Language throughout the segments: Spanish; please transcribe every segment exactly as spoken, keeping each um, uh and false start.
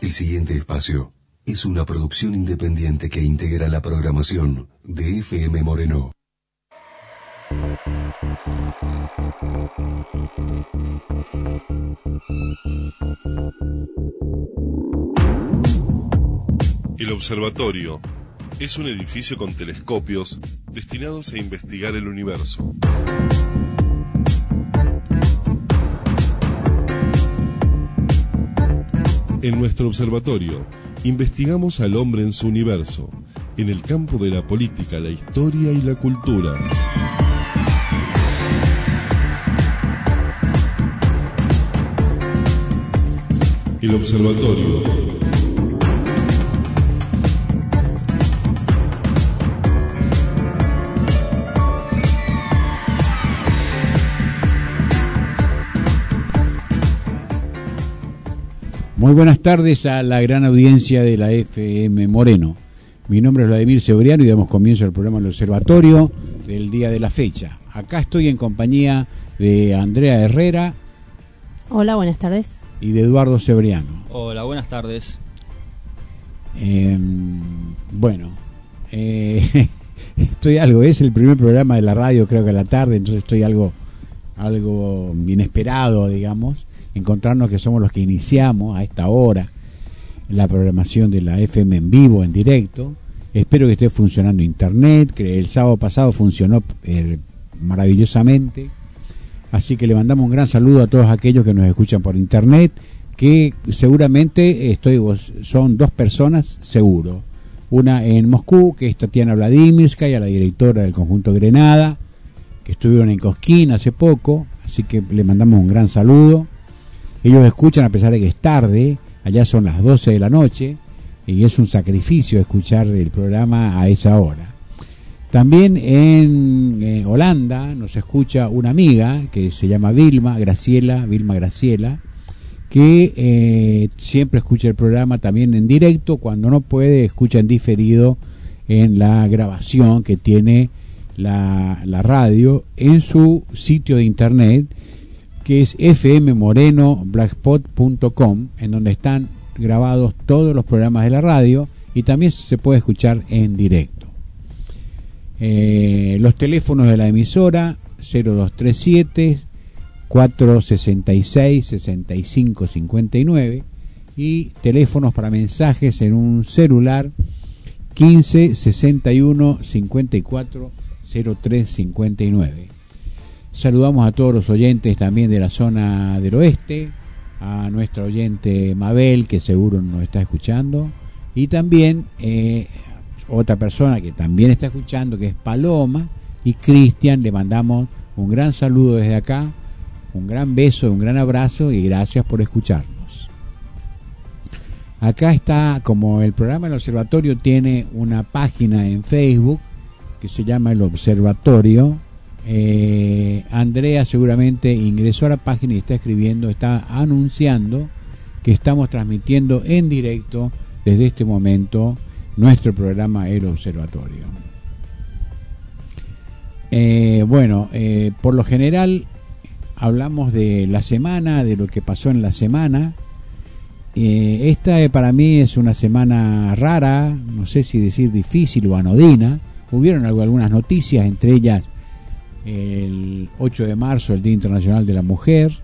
El siguiente espacio es una producción independiente que integra la programación de F M Moreno. El observatorio es un edificio con telescopios destinados a investigar el universo. En nuestro observatorio investigamos al hombre en su universo, en el campo de la política, la historia y la cultura. El observatorio. Muy buenas tardes a la gran audiencia de la F M Moreno. Mi nombre es Vladimir Cebriano y damos comienzo al programa El Observatorio del día de la fecha. Acá estoy en compañía de Andrea Herrera. Hola, buenas tardes. Y de Eduardo Cebriano. Hola, buenas tardes. Eh, bueno, eh, estoy algo, es el primer programa de la radio, creo que a la tarde, entonces estoy algo, algo inesperado, digamos. Encontrarnos que somos los que iniciamos a esta hora la programación de la F M en vivo, en directo. Espero que esté funcionando internet, que el sábado pasado funcionó eh, maravillosamente. Así que le mandamos un gran saludo a todos aquellos que nos escuchan por internet, que seguramente estoy son dos personas, seguro. Una en Moscú, que es Tatiana Vladimirskaya, la directora del Conjunto Grenada, que estuvieron en Cosquín hace poco, así que le mandamos un gran saludo. Ellos escuchan a pesar de que es tarde, allá son las doce de la noche, y es un sacrificio escuchar el programa a esa hora. También en eh, Holanda nos escucha una amiga que se llama Vilma Graciela, Vilma Graciela, que eh, siempre escucha el programa también en directo, cuando no puede escucha en diferido en la grabación que tiene la, la radio en su sitio de internet, que es f m moreno blogspot punto com, en donde están grabados todos los programas de la radio y también se puede escuchar en directo. Eh, los teléfonos de la emisora cero dos tres siete, cuatro seis seis, seis cinco cinco nueve y teléfonos para mensajes en un celular quince sesenta y uno cincuenta y cuatro cero tres cincuenta y nueve. Saludamos a todos los oyentes también de la zona del oeste, a nuestra oyente Mabel, que seguro nos está escuchando, y también eh, otra persona que también está escuchando, que es Paloma, y Cristian. Le mandamos un gran saludo desde acá, un gran beso, un gran abrazo y gracias por escucharnos. Acá está, como el programa El Observatorio tiene una página en Facebook que se llama El Observatorio. Eh, Andrea seguramente ingresó a la página y está escribiendo, está anunciando que estamos transmitiendo en directo desde este momento nuestro programa El Observatorio. Eh, bueno, eh, por lo general hablamos de la semana, de lo que pasó en la semana. Eh, esta eh, para mí es una semana rara, no sé si decir difícil o anodina. Hubieron algo, algunas noticias, entre ellas el ocho de marzo, el Día Internacional de la Mujer,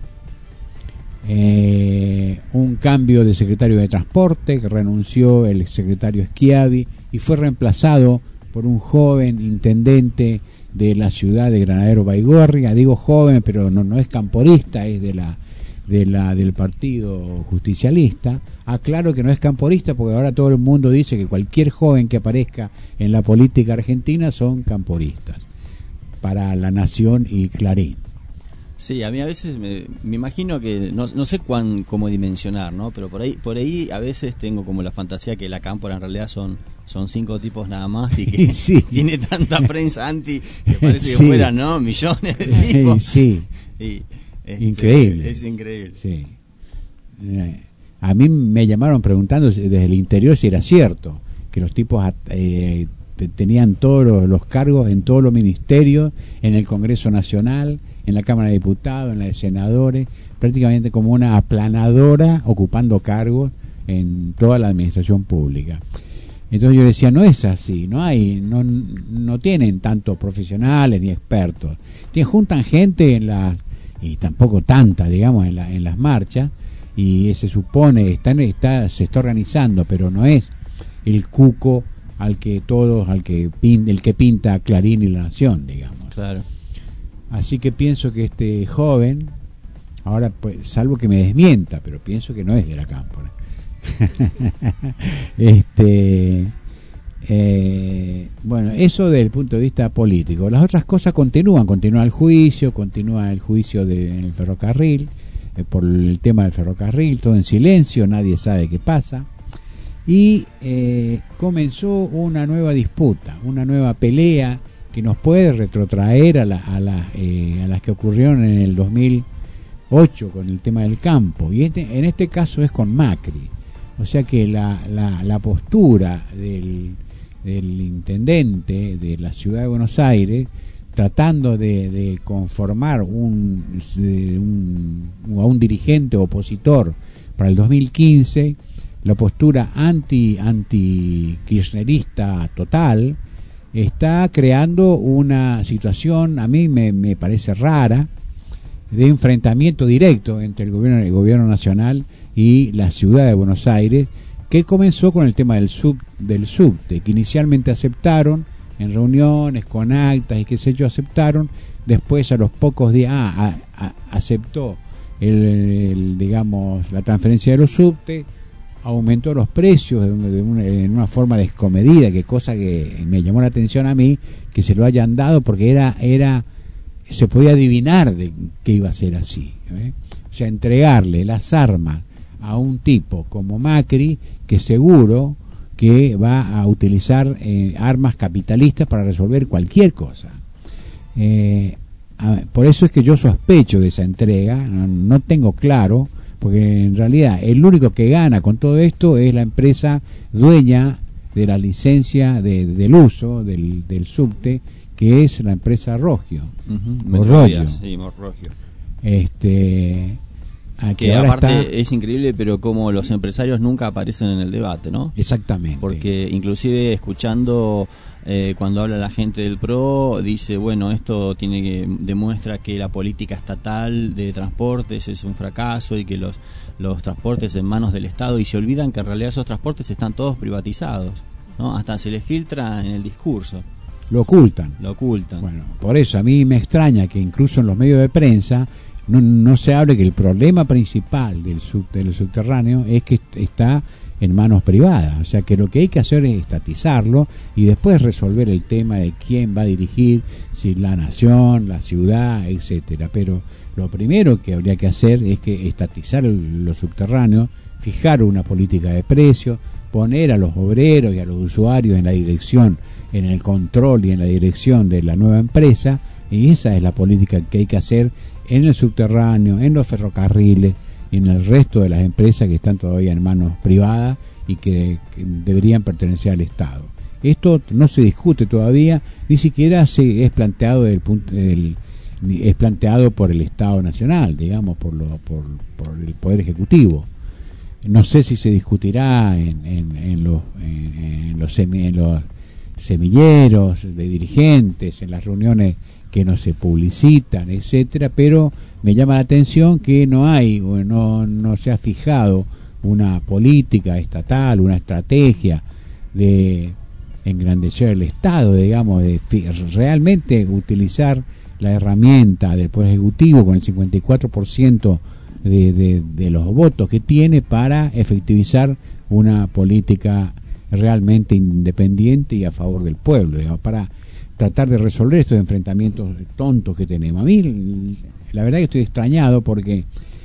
eh, un cambio de secretario de Transporte, que renunció el secretario Schiavi y fue reemplazado por un joven intendente de la ciudad de Granadero Baigorria. Digo joven, pero no, no es camporista, es de la, de la del Partido Justicialista. Aclaro que no es camporista porque ahora todo el mundo dice que cualquier joven que aparezca en la política argentina son camporistas, para La Nación y Clarín. Sí, a mí a veces me, me imagino que no, no sé cuán cómo dimensionar, ¿no? Pero por ahí por ahí a veces tengo como la fantasía que la cámpora en realidad son son cinco tipos nada más y que sí, tiene tanta prensa anti que parece que sí, fueran, ¿no? Millones de tipos. Sí. Y, este, increíble. Es increíble. Sí. Eh, a mí me llamaron preguntando desde el interior si era cierto que los tipos eh, tenían todos los, los cargos en todos los ministerios, en el Congreso Nacional, en la Cámara de Diputados, en la de Senadores, prácticamente como una aplanadora ocupando cargos en toda la administración pública. Entonces yo decía, no es así, no hay, no, no tienen tantos profesionales ni expertos. Tienen, juntan gente en las, y tampoco tanta, digamos, en, la, en las marchas, y se supone, están, está, se está organizando, pero no es el cuco al que todos, al que pinta, el que pinta Clarín y La Nación, digamos. Claro. Así que pienso que este joven, ahora pues, salvo que me desmienta, pero pienso que no es de la Cámpora. este eh, bueno, eso desde el punto de vista político. Las otras cosas continúan, continúa el juicio, continúa el juicio de, en el ferrocarril, eh, por el tema del ferrocarril, todo en silencio, nadie sabe qué pasa. Y eh, comenzó una nueva disputa, una nueva pelea que nos puede retrotraer a, la, a, la, eh, a las que ocurrieron en el dos mil ocho con el tema del campo, y este, en este caso es con Macri. O sea que la, la, la postura del, del intendente de la ciudad de Buenos Aires, tratando de, de conformar un, un, a un dirigente opositor para el dos mil quince, la postura anti anti kirchnerista total, está creando una situación, a mí me, me parece rara, de enfrentamiento directo entre el gobierno, el gobierno nacional y la ciudad de Buenos Aires, que comenzó con el tema del sub del subte, que inicialmente aceptaron en reuniones con actas y qué sé yo, aceptaron, después a los pocos días ah, a, a, aceptó el, el, digamos, la transferencia de los subtes, aumentó los precios de una, de una, en una forma descomedida, que cosa que me llamó la atención a mí, que se lo hayan dado, porque era era se podía adivinar de que iba a ser así, ¿eh? O sea, entregarle las armas a un tipo como Macri, que seguro que va a utilizar eh, armas capitalistas para resolver cualquier cosa. Eh, a, por eso es que yo sospecho de esa entrega, no, no tengo claro, porque en realidad el único que gana con todo esto es la empresa dueña de la licencia de, del uso del, del subte, que es la empresa Rogio. Uh-huh. Morrogio. Sí, Morrogio. Este, que aparte está... es increíble, pero como los empresarios nunca aparecen en el debate, ¿no? Exactamente. Porque inclusive escuchando eh, cuando habla la gente del P R O, dice, bueno, esto tiene que demuestra que la política estatal de transportes es un fracaso y que los los transportes en manos del Estado, y se olvidan que en realidad esos transportes están todos privatizados, ¿no? Hasta se les filtra en el discurso. Lo ocultan. Lo ocultan. Bueno, por eso a mí me extraña que incluso en los medios de prensa no, no se hable que el problema principal del, sub, del subterráneo es que está en manos privadas. O sea que lo que hay que hacer es estatizarlo y después resolver el tema de quién va a dirigir, si la nación, la ciudad, etcétera. Pero lo primero que habría que hacer es que estatizar el, los subterráneos, fijar una política de precios, poner a los obreros y a los usuarios en la dirección, en el control y en la dirección de la nueva empresa, y esa es la política que hay que hacer en el subterráneo, en los ferrocarriles y en el resto de las empresas que están todavía en manos privadas y que, que deberían pertenecer al Estado. Esto no se discute todavía, ni siquiera se es planteado del punto del, es planteado por el Estado Nacional, digamos, por lo, por, por el Poder Ejecutivo. No sé si se discutirá en, en, en los en, en los semi, en los semilleros de dirigentes, en las reuniones que no se publicitan, etcétera, pero me llama la atención que no hay, no, no se ha fijado una política estatal, una estrategia de engrandecer el Estado, digamos, de realmente utilizar la herramienta del Poder Ejecutivo con el cincuenta y cuatro por ciento de, de, de los votos que tiene para efectivizar una política realmente independiente y a favor del pueblo, digamos, para tratar de resolver estos enfrentamientos tontos que tenemos. A mí la verdad que estoy extrañado porque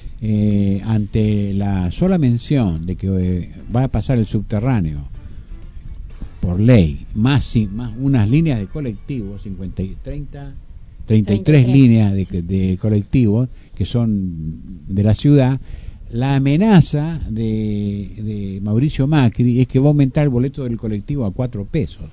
eh, ante la sola mención de que eh, va a pasar el subterráneo por ley, más, más unas líneas de colectivos, cincuenta y treinta, treinta y tres líneas de, de colectivos que son de la ciudad, la amenaza de, de Mauricio Macri es que va a aumentar el boleto del colectivo a cuatro pesos.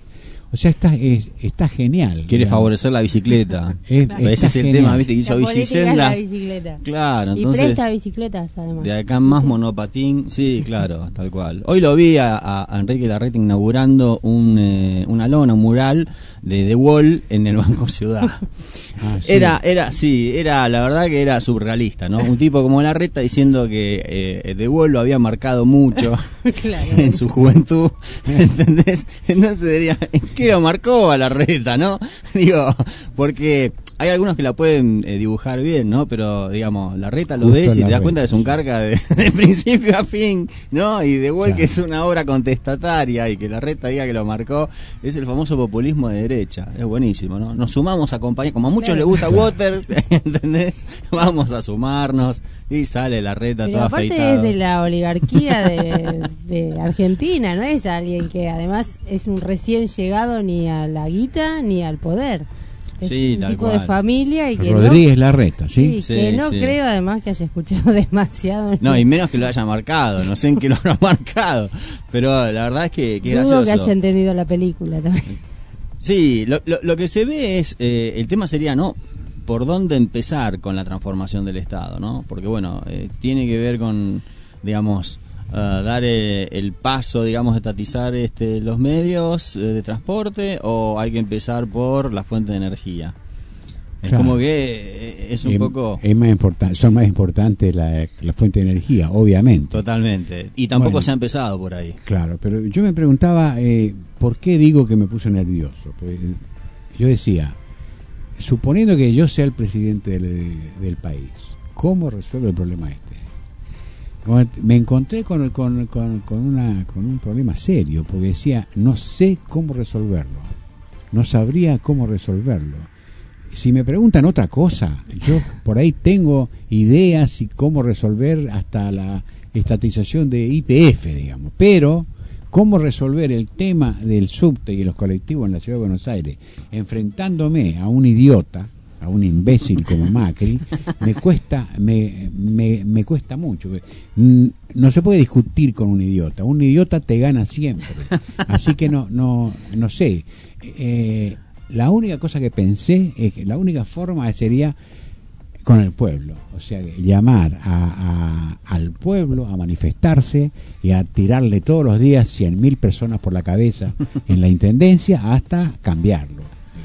O sea, está, es, está genial. Quiere digamos. favorecer la bicicleta. Es- Ese es el genial. tema, viste, que hizo La política es la bicisendas. bicicleta. Claro, Y entonces presta bicicletas, además. de acá más monopatín, sí, claro, tal cual. Hoy lo vi a, a- a Enrique Larreta inaugurando un, eh, una lona, un mural de The Wall en el Banco Ciudad. Ah, sí. Era, era, sí, era, la verdad que era surrealista, ¿no? Un tipo como Larreta diciendo que eh, The Wall lo había marcado mucho Claro. en su juventud, ¿entendés? Entonces diría, ¿en qué lo marcó a Larreta, no? Digo, porque hay algunos que la pueden eh, dibujar bien, ¿no? Pero, digamos, Larreta lo Justo ves y te das Larreta, cuenta que es un sí. carga de, de principio a fin, ¿no? Y The Wall, Claro. que es una obra contestataria y que Larreta diga que lo marcó, es el famoso populismo de derecha. Es buenísimo, ¿no? Nos sumamos a acompañar, como a muchos Claro. les gusta Water, ¿entendés? Vamos a sumarnos y sale Larreta Pero todo aparte afeitado. es de la oligarquía de, de Argentina, no es alguien que además es un recién llegado ni a la guita ni al poder. Es Sí, un tal tipo cual. de familia y que Rodríguez no, Larreta, ¿sí? sí, Sí, que no sí. creo además que haya escuchado demasiado. No, y menos que lo haya marcado, no sé en qué lo habrá marcado, pero la verdad es que, que es Dudo gracioso. que haya entendido la película también. Sí, lo, lo, lo que se ve es, eh, el tema sería, ¿no? Por dónde empezar con la transformación del Estado, ¿no? Porque, bueno, eh, tiene que ver con, digamos, uh, dar eh, el paso, digamos, de estatizar este, los medios eh, de transporte, o hay que empezar por la fuente de energía. Es Claro. como que eh, es un Es- poco... es más importante, son más importantes la, la fuente de energía, obviamente. Totalmente. Y tampoco Bueno. se ha empezado por ahí. Claro, pero yo me preguntaba, eh, ¿por qué digo que me puse nervioso? Pues, yo decía, suponiendo que yo sea el presidente del, del país, ¿cómo resuelvo el problema este? Como me encontré con, con, con, con, una, con un problema serio, porque decía, no sé cómo resolverlo, no sabría cómo resolverlo. Si me preguntan otra cosa, yo por ahí tengo ideas y cómo resolver hasta la estatización de Y P F, digamos, pero cómo resolver el tema del subte y los colectivos en la ciudad de Buenos Aires, enfrentándome a un idiota, a un imbécil como Macri, me cuesta, me, me, me cuesta mucho. Mm, No se puede discutir con un idiota, un idiota te gana siempre, así que no, no, no sé. Eh, la única cosa que pensé es que la única forma sería con el pueblo, o sea, llamar a, a, al pueblo a manifestarse y a tirarle todos los días cien mil personas por la cabeza en la intendencia hasta cambiarlo.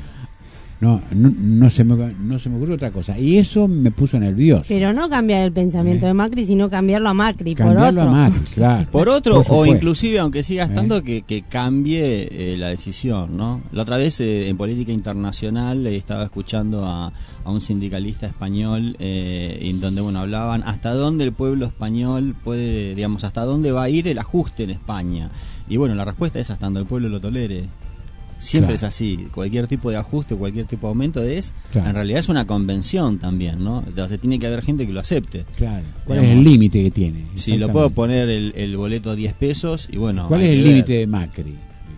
No, no, no se me, no se me ocurre otra cosa, y eso me puso nervioso. Pero no cambiar el pensamiento Eh. de Macri, sino cambiarlo a Macri por Cambiarlo otro. a Macri, claro. Por otro, Por o supuesto. inclusive, aunque siga estando, ¿Eh? que, que cambie eh, la decisión, ¿no? La otra vez eh, en política internacional eh, estaba escuchando a, a un sindicalista español eh, en donde, bueno, hablaban hasta dónde el pueblo español puede, digamos, hasta dónde va a ir el ajuste en España. Y bueno, la respuesta es hasta donde el pueblo lo tolere. Siempre Claro. es así, cualquier tipo de ajuste, cualquier tipo de aumento es, Claro. en realidad es una convención también, ¿no? Entonces tiene que haber gente que lo acepte. Claro. ¿Cuál Digamos, es el límite que tiene? Si lo puedo poner el, el boleto a diez pesos y bueno... ¿Cuál hay es el que ver. límite de Macri?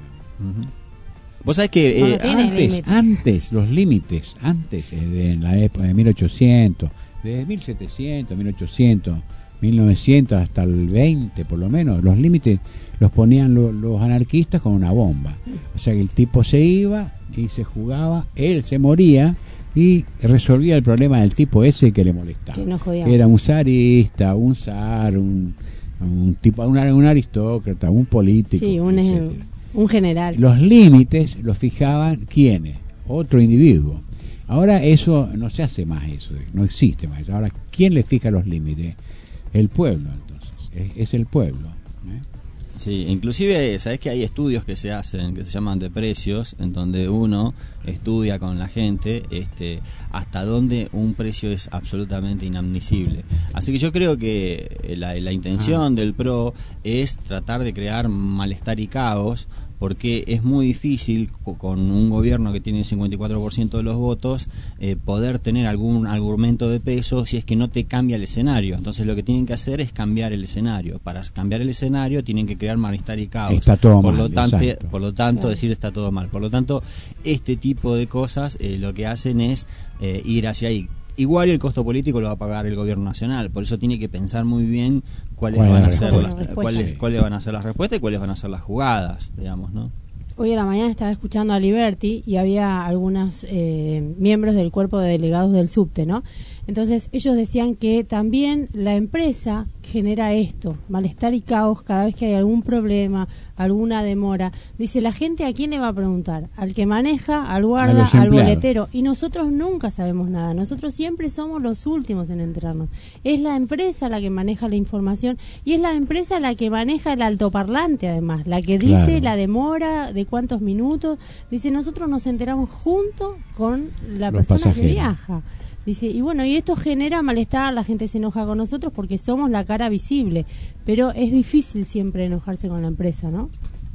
Ujú. Vos sabés que... Bueno, eh, tiene Antes, límite. antes, los límites, antes, eh, de en la época de mil ochocientos, desde mil setecientos, mil ochocientos, mil novecientos hasta el veinte por lo menos, los límites los ponían lo- los anarquistas con una bomba. O sea que el tipo se iba y se jugaba, él se moría y resolvía el problema del tipo ese que le molestaba. Que no jodía Que era más. un zarista, un zar, un, un tipo, un, un aristócrata, un político. Sí, un, eh, etcétera. un general. Los límites los fijaban ¿quiénes? Otro individuo. Ahora eso no se hace más, eso no existe más eso. Ahora, ¿quién le fija los límites? El pueblo, entonces. Es, es el pueblo. ¿eh? Sí, inclusive, sabés que hay estudios que se hacen, que se llaman de precios, en donde uno estudia con la gente este, hasta dónde un precio es absolutamente inadmisible. Así que yo creo que la, la intención del PRO es tratar de crear malestar y caos, porque es muy difícil co- con un gobierno que tiene el cincuenta y cuatro por ciento de los votos eh, poder tener algún argumento de peso si es que no te cambia el escenario. Entonces lo que tienen que hacer es cambiar el escenario. Para cambiar el escenario tienen que crear malestar y caos. Está todo por mal, lo tanto, exacto. por lo tanto Claro. decir está todo mal. Por lo tanto, este tipo de cosas eh, lo que hacen es eh, ir hacia ahí. Igual el costo político lo va a pagar el gobierno nacional, por eso tiene que pensar muy bien cuáles ¿Cuál es van a la ser respuesta? las, Respuesta. cuáles, cuáles van a ser las respuestas y cuáles van a ser las jugadas, digamos, ¿no? hoy a la mañana estaba escuchando a Liberty y había algunos eh, miembros del cuerpo de delegados del subte, ¿no? Entonces ellos decían que también la empresa genera esto, malestar y caos cada vez que hay algún problema, alguna demora. Dice, la gente ¿a quién le va a preguntar? Al que maneja, al guarda, al boletero. Y nosotros nunca sabemos nada. Nosotros siempre somos los últimos en enterarnos. Es la empresa la que maneja la información y es la empresa la que maneja el altoparlante, además, la que dice claro. la demora de cuántos minutos. Dice, nosotros nos enteramos junto con la los persona pasajeros. que viaja. Dice, y bueno, y esto genera malestar, la gente se enoja con nosotros porque somos la cara visible, pero es difícil siempre enojarse con la empresa, ¿no?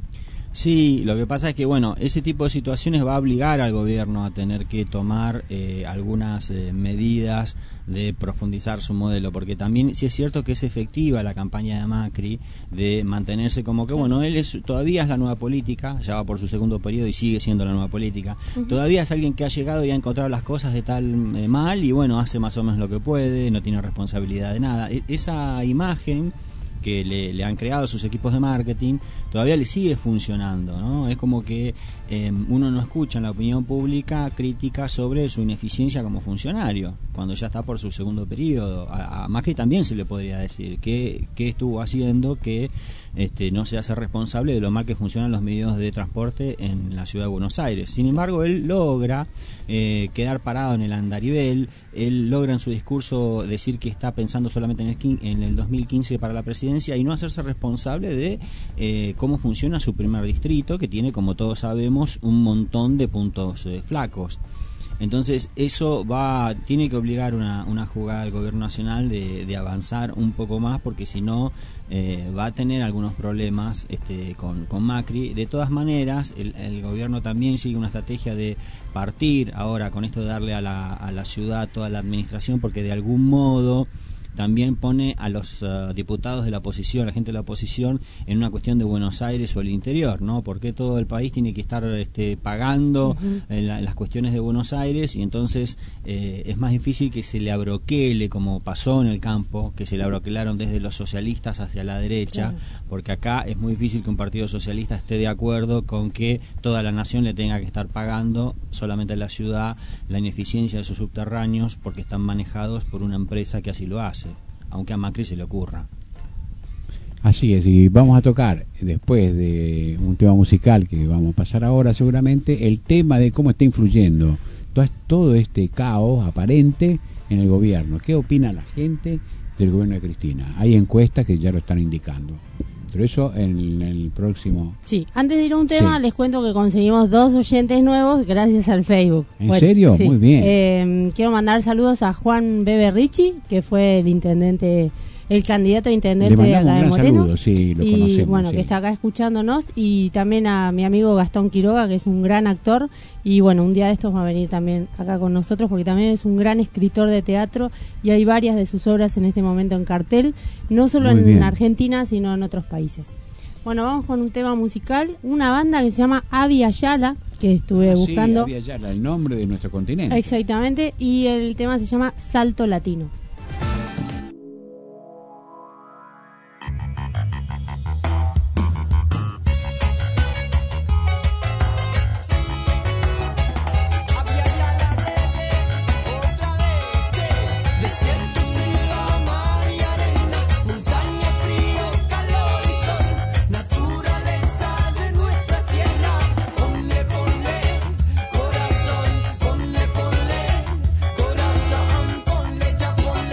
Sí, lo que pasa es que, bueno, ese tipo de situaciones va a obligar al gobierno a tener que tomar eh, algunas eh, medidas de profundizar su modelo, porque también sí es cierto que es efectiva la campaña de Macri de mantenerse como que, bueno, él es todavía es la nueva política, ya va por su segundo periodo y sigue siendo la nueva política, uh-huh. todavía es alguien que ha llegado y ha encontrado las cosas de tal eh, mal y, bueno, hace más o menos lo que puede, no tiene responsabilidad de nada. E- esa imagen que le, le han creado sus equipos de marketing, todavía le sigue funcionando, ¿no? Es como que eh, uno no escucha en la opinión pública críticas sobre su ineficiencia como funcionario, cuando ya está por su segundo periodo. A, a Macri también se le podría decir que, que estuvo haciendo que este, no se hace responsable de lo mal que funcionan los medios de transporte en la ciudad de Buenos Aires. Sin embargo, él logra eh, quedar parado en el andarivel, él logra en su discurso decir que está pensando solamente en el, en el dos mil quince para la presidencia y no hacerse responsable de eh, cómo funciona su primer distrito, que tiene, como todos sabemos, un montón de puntos eh, flacos. Entonces eso va tiene que obligar una, una jugada al gobierno nacional de, de avanzar un poco más, porque si no eh, va a tener algunos problemas este, con, con Macri. De todas maneras, el, el gobierno también sigue una estrategia de partir ahora con esto de darle a la, a la ciudad toda la administración, porque de algún modo también pone a los uh, diputados de la oposición, a la gente de la oposición, en una cuestión de Buenos Aires o el interior, ¿no? Porque todo el país tiene que estar este, pagando uh-huh. en la, en las cuestiones de Buenos Aires, y entonces eh, es más difícil que se le abroquele, como pasó en el campo, que se le abroquelaron desde los socialistas hacia la derecha, claro. porque acá es muy difícil que un partido socialista esté de acuerdo con que toda la nación le tenga que estar pagando solamente a la ciudad la ineficiencia de sus subterráneos, porque están manejados por una empresa que así lo hace, aunque a Macri se le ocurra. Así es, y vamos a tocar, después de un tema musical que vamos a pasar ahora seguramente, el tema de cómo está influyendo todo este caos aparente en el gobierno. ¿Qué opina la gente del gobierno de Cristina? Hay encuestas que ya lo están indicando, pero eso en el próximo... Sí, antes de ir a un tema, sí. les cuento que conseguimos dos oyentes nuevos gracias al Facebook. ¿En bueno, serio? Sí. Muy bien. Eh, quiero mandar saludos a Juan Bebe Ricci, que fue el intendente, el candidato a intendente de acá de Moreno. Saludo, sí, lo y conocemos, bueno, sí. que está acá escuchándonos, y también a mi amigo Gastón Quiroga, que es un gran actor, y bueno, un día de estos va a venir también acá con nosotros, porque también es un gran escritor de teatro y hay varias de sus obras en este momento en cartel, no solo Muy en bien. Argentina, sino en otros países. Bueno, vamos con un tema musical, una banda que se llama Avi Ayala, que estuve ah, buscando. Sí, Avi Ayala, el nombre de nuestro continente. Exactamente, y el tema se llama Salto Latino. Corazón, ponle, ponle,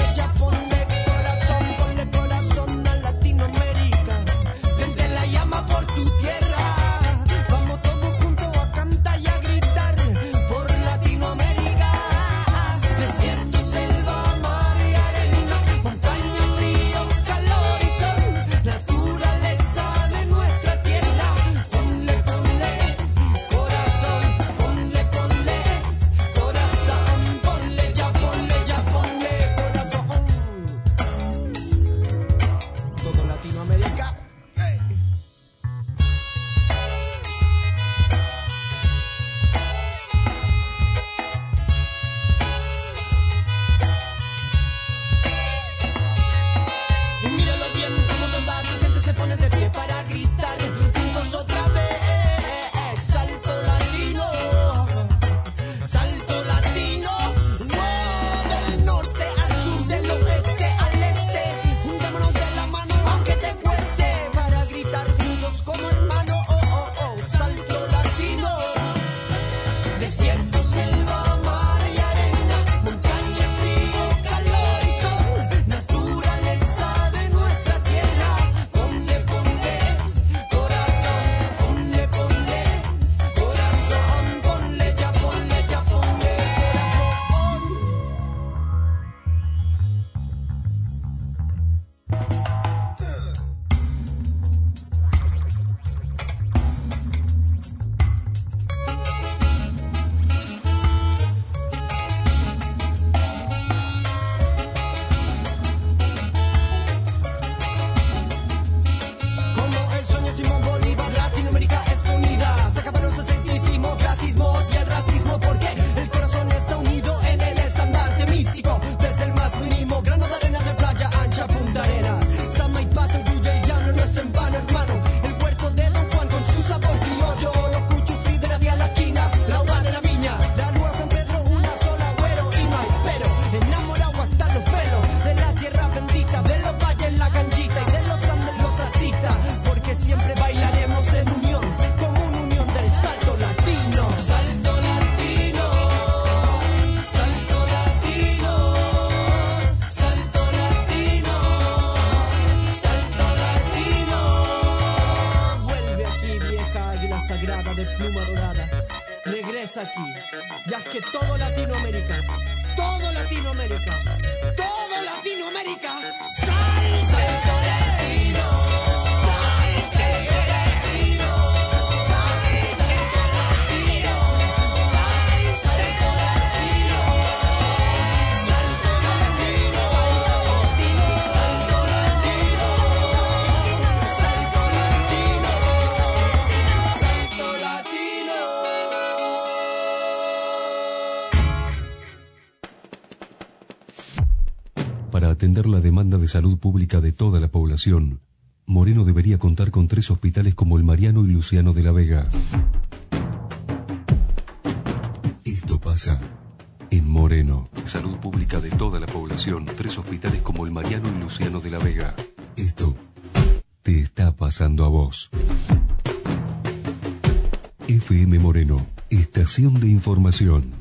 sagrada de pluma dorada regresa aquí. Ya es que todo Latinoamérica, todo Latinoamérica, todo Latinoamérica, salsa latino, salsa latino, salsa latino, salsa latino, salto latino, salto latino, salto latino, salto latino. Para atender la demanda de salud pública de toda la población, Moreno debería contar con tres hospitales como el Mariano y Luciano de la Vega. Esto pasa en Moreno. Salud pública de toda la población, tres hospitales como el Mariano y Luciano de la Vega. Esto te está pasando a vos. F M Moreno, estación de información.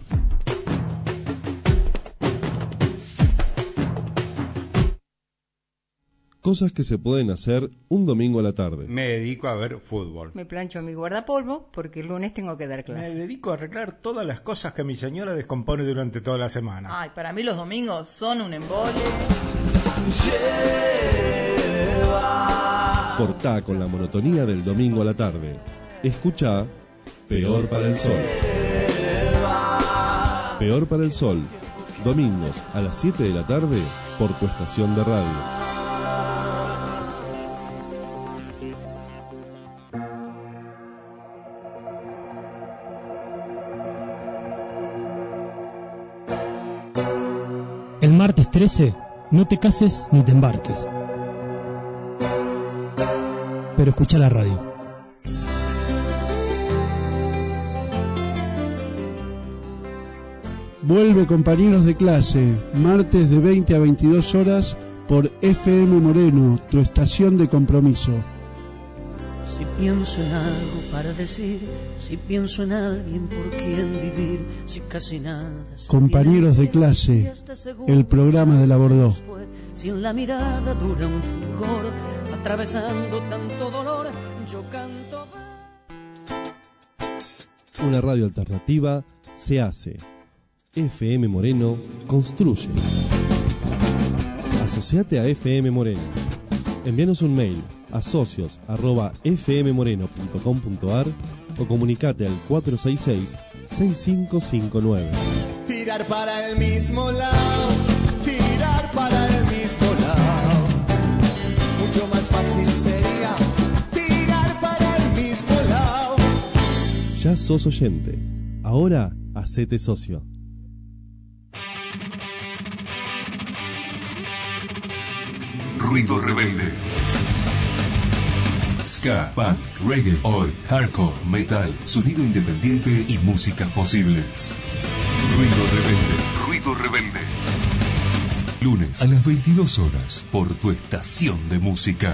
Cosas que se pueden hacer un domingo a la tarde. Me dedico a ver fútbol. Me plancho mi guardapolvo porque el lunes tengo que dar clase. Me dedico a arreglar todas las cosas que mi señora descompone durante toda la semana. Ay, para mí los domingos son un embole. Cortá con la monotonía del domingo a la tarde. Escuchá Peor para el Sol. Peor para el Sol. Domingos a las siete de la tarde por tu estación de radio. El martes trece, no te cases ni te embarques. Pero escucha la radio. Vuelve Compañeros de Clase, martes de veinte a veintidós horas por F M Moreno, tu estación de compromiso. Si pienso en algo para decir, si pienso en alguien por quien vivir, si casi nada. Compañeros de Clase, el programa de la Bordó. Si en la mirada dura un fulgor, atravesando tanto dolor, yo canto. Una radio alternativa se hace. F M Moreno construye. Asociate a F M Moreno. Envíanos un mail a socios arroba f m moreno punto com punto a r o comunicate al cuatro seis seis, seis cinco cinco nueve. Tirar para el mismo lado, tirar para el mismo lado. Mucho más fácil sería tirar para el mismo lado. Ya sos oyente. Ahora hacete socio. Ruido rebelde. Ska, punk, reggae, oi, hardcore, metal, sonido independiente y músicas posibles. Ruido rebelde. Ruido rebelde. Lunes a las veintidós horas por tu estación de música.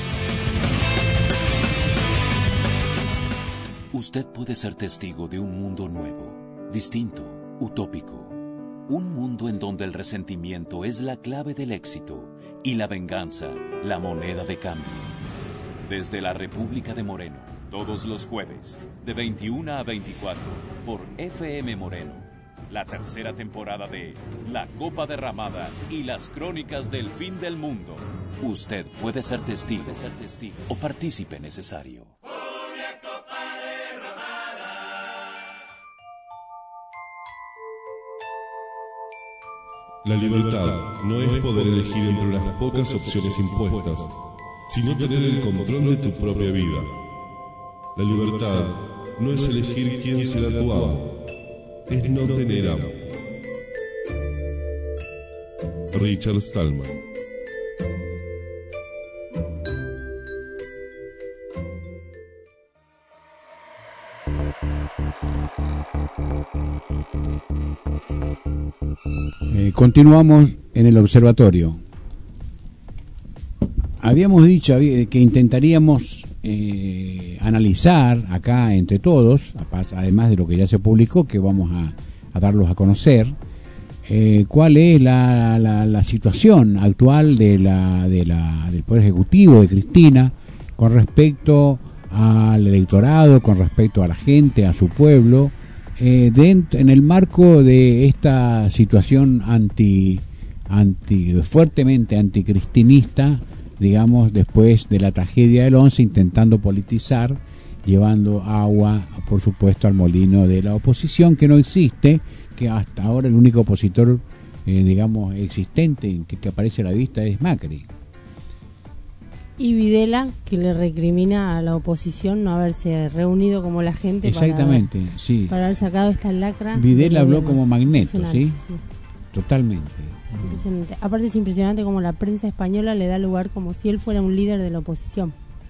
Usted puede ser testigo de un mundo nuevo, distinto, utópico. Un mundo en donde el resentimiento es la clave del éxito y la venganza, la moneda de cambio. Desde la República de Moreno, todos los jueves, de veintiuna a veinticuatro, por F M Moreno. La tercera temporada de La Copa Derramada y las Crónicas del Fin del Mundo. Usted puede ser testigo, ser testigo o partícipe necesario. La libertad no es poder elegir entre unas pocas opciones impuestas, sino tener el control de tu propia vida. La libertad no es elegir quién será tu amo, es no tener amo. Richard Stallman. Eh, continuamos en el observatorio. Habíamos dicho que intentaríamos eh, analizar acá entre todos, además de lo que ya se publicó, que vamos a, a darlos a conocer, eh, cuál es la, la, la situación actual de la, de la, del Poder Ejecutivo de Cristina con respecto al electorado, con respecto a la gente, a su pueblo, eh, dentro, en el marco de esta situación anti, anti fuertemente anticristinista, digamos, después de la tragedia del once, intentando politizar, llevando agua, por supuesto, al molino de la oposición, que no existe, que hasta ahora el único opositor, eh, digamos, existente, que, que aparece a la vista es Macri. Y Videla, que le recrimina a la oposición no haberse reunido como la gente. Exactamente, para haber, sí. para haber sacado esta lacra. Videla habló como Magneto, ¿sí? sí. Totalmente. Impresionante. Aparte es impresionante como la prensa española le da lugar como si él fuera un líder de la oposición.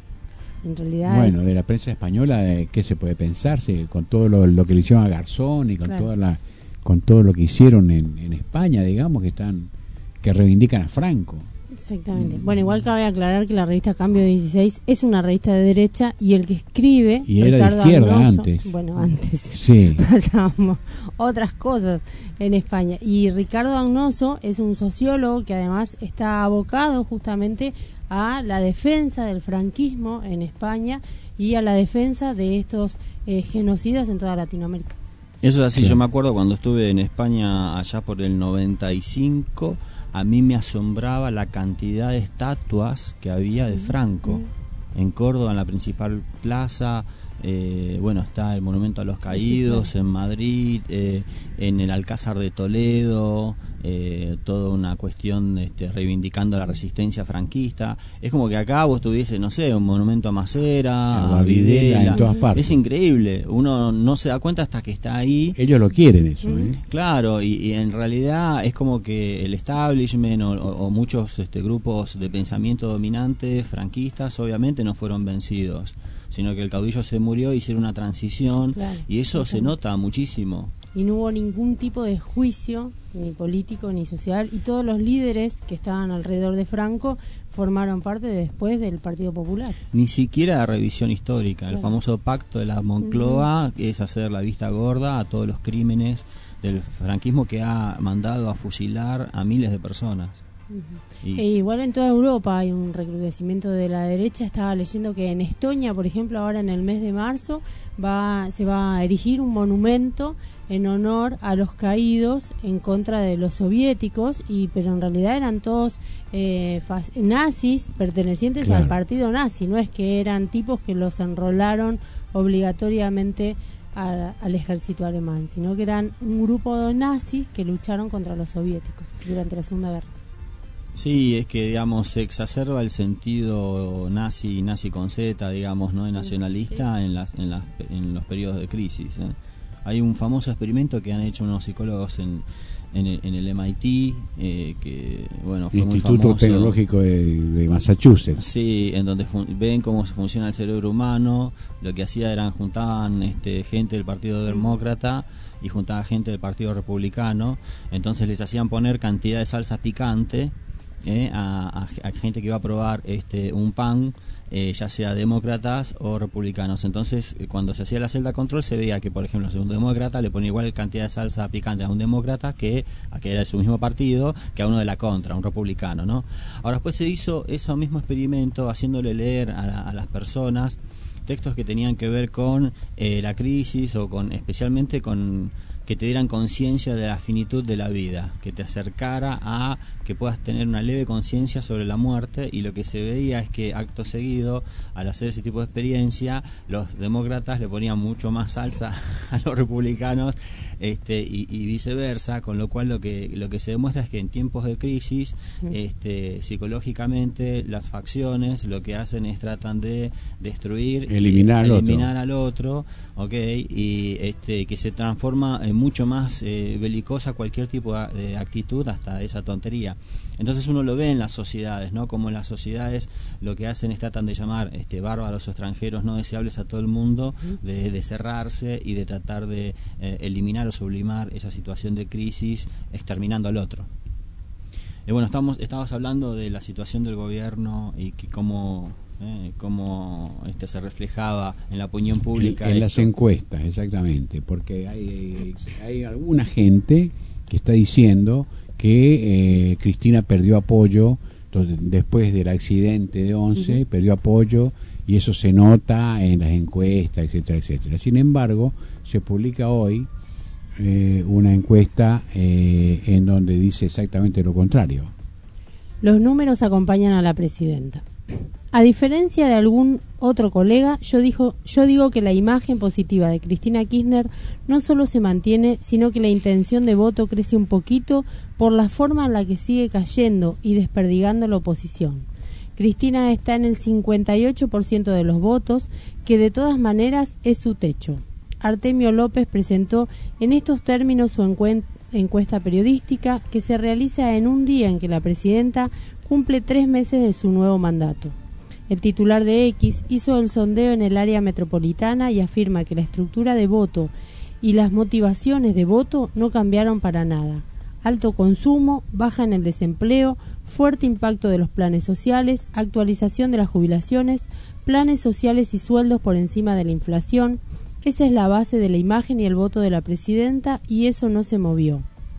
En realidad bueno, es... de la prensa española, eh, ¿qué se puede pensar? Sí, con todo lo, lo que le hicieron a Garzón y con claro. toda la, con todo lo que hicieron en, en España, digamos, que están, que reivindican a Franco. Exactamente. Bueno, igual cabe aclarar que la revista Cambio dieciséis es una revista de derecha y el que escribe, y era Ricardo de izquierda Arnoso, antes. bueno, antes sí. pasábamos otras cosas en España. Y Ricardo Arnoso es un sociólogo que además está abocado justamente a la defensa del franquismo en España y a la defensa de estos eh, genocidas en toda Latinoamérica. Eso es así, sí. Yo me acuerdo cuando estuve en España allá por el noventa y cinco, a mí me asombraba la cantidad de estatuas que había de Franco. En Córdoba, en la principal plaza, eh, bueno, está el Monumento a los Caídos, sí, claro. En Madrid, eh, en el Alcázar de Toledo, eh, toda una cuestión este, reivindicando la resistencia franquista. Es como que acá vos tuviese, no sé, un monumento a Macera, a Videla, en todas partes. Es increíble, uno no se da cuenta hasta que está ahí. Ellos lo quieren eso, ¿eh? Claro, y, y en realidad es como que el establishment o, o, o muchos este, grupos de pensamiento dominante franquistas obviamente no fueron vencidos, sino que el caudillo se murió, hicieron una transición, sí, claro, y eso se nota muchísimo. Y no hubo ningún tipo de juicio, ni político ni social, y todos los líderes que estaban alrededor de Franco formaron parte de, después del Partido Popular. Ni siquiera la revisión histórica, claro. El famoso pacto de la Moncloa, uh-huh. es hacer la vista gorda a todos los crímenes del franquismo que ha mandado a fusilar a miles de personas. Uh-huh. Y... E igual en toda Europa hay un recrudecimiento de la derecha. Estaba leyendo que en Estonia, por ejemplo, ahora en el mes de marzo va se va a erigir un monumento en honor a los caídos en contra de los soviéticos, y pero en realidad eran todos eh, nazis pertenecientes claro. al partido nazi. No es que eran tipos que los enrolaron obligatoriamente a, al ejército alemán, sino que eran un grupo de nazis que lucharon contra los soviéticos durante la Segunda Guerra. Sí, es que, digamos, se exacerba el sentido nazi, nazi con Z, digamos, ¿no? Y nacionalista sí. en, las, en, las, en los periodos de crisis. ¿eh? Hay un famoso experimento que han hecho unos psicólogos en, en, el, en el M I T, eh, que, bueno, fue Instituto muy famoso. Tecnológico de, de Massachusetts. Sí, en donde ven cómo funciona el cerebro humano. Lo que hacía eran, juntaban este, gente del Partido Demócrata y juntaban gente del Partido Republicano. Entonces les hacían poner cantidad de salsa picante Eh, a, a, a gente que iba a probar este un pan, eh, ya sea demócratas o republicanos. Entonces, eh, cuando se hacía la celda control, se veía que, por ejemplo, un demócrata le ponía igual cantidad de salsa picante a un demócrata que a que era de su mismo partido, que a uno de la contra, un republicano, ¿no? Ahora, después se hizo ese mismo experimento haciéndole leer a, la, a las personas textos que tenían que ver con eh, la crisis o con, especialmente con que te dieran conciencia de la finitud de la vida, que te acercara a que puedas tener una leve conciencia sobre la muerte. Y lo que se veía es que acto seguido, al hacer ese tipo de experiencia, los demócratas le ponían mucho más salsa a los republicanos, este, y, y viceversa, con lo cual lo que lo que se demuestra es que en tiempos de crisis, este, psicológicamente las facciones lo que hacen es tratan de destruir, eliminar, al, eliminar otro. al otro, okay, y este, que se transforma en mucho más eh, belicosa cualquier tipo de actitud, hasta esa tontería. Entonces uno lo ve en las sociedades, ¿no? Como en las sociedades lo que hacen es tratan de llamar este, bárbaros o extranjeros no deseables a todo el mundo, de, de cerrarse y de tratar de eh, eliminar o sublimar esa situación de crisis, exterminando al otro. Y bueno, estamos estabas hablando de la situación del gobierno y que cómo eh, cómo este se reflejaba en la opinión pública. En, en las encuestas, exactamente, porque hay, hay alguna gente que está diciendo que eh, Cristina perdió apoyo entonces, después del accidente de once, uh-huh. perdió apoyo y eso se nota en las encuestas, etcétera, etcétera. Sin embargo, se publica hoy eh, una encuesta eh, en donde dice exactamente lo contrario. Los números acompañan a la presidenta. A diferencia de algún otro colega, yo, dijo, yo digo que la imagen positiva de Cristina Kirchner no solo se mantiene, sino que la intención de voto crece un poquito por la forma en la que sigue cayendo y desperdigando la oposición. Cristina está en el cincuenta y ocho por ciento de los votos, que de todas maneras es su techo. Artemio López presentó en estos términos su encuent- encuesta periodística, que se realiza en un día en que la presidenta cumple tres meses de su nuevo mandato. El titular de X hizo el sondeo en el área metropolitana y afirma que la estructura de voto y las motivaciones de voto no cambiaron para nada. Alto consumo, baja en el desempleo, fuerte impacto de los planes sociales, actualización de las jubilaciones, planes sociales y sueldos por encima de la inflación. Esa es la base de la imagen y el voto de la presidenta, y eso no se movió.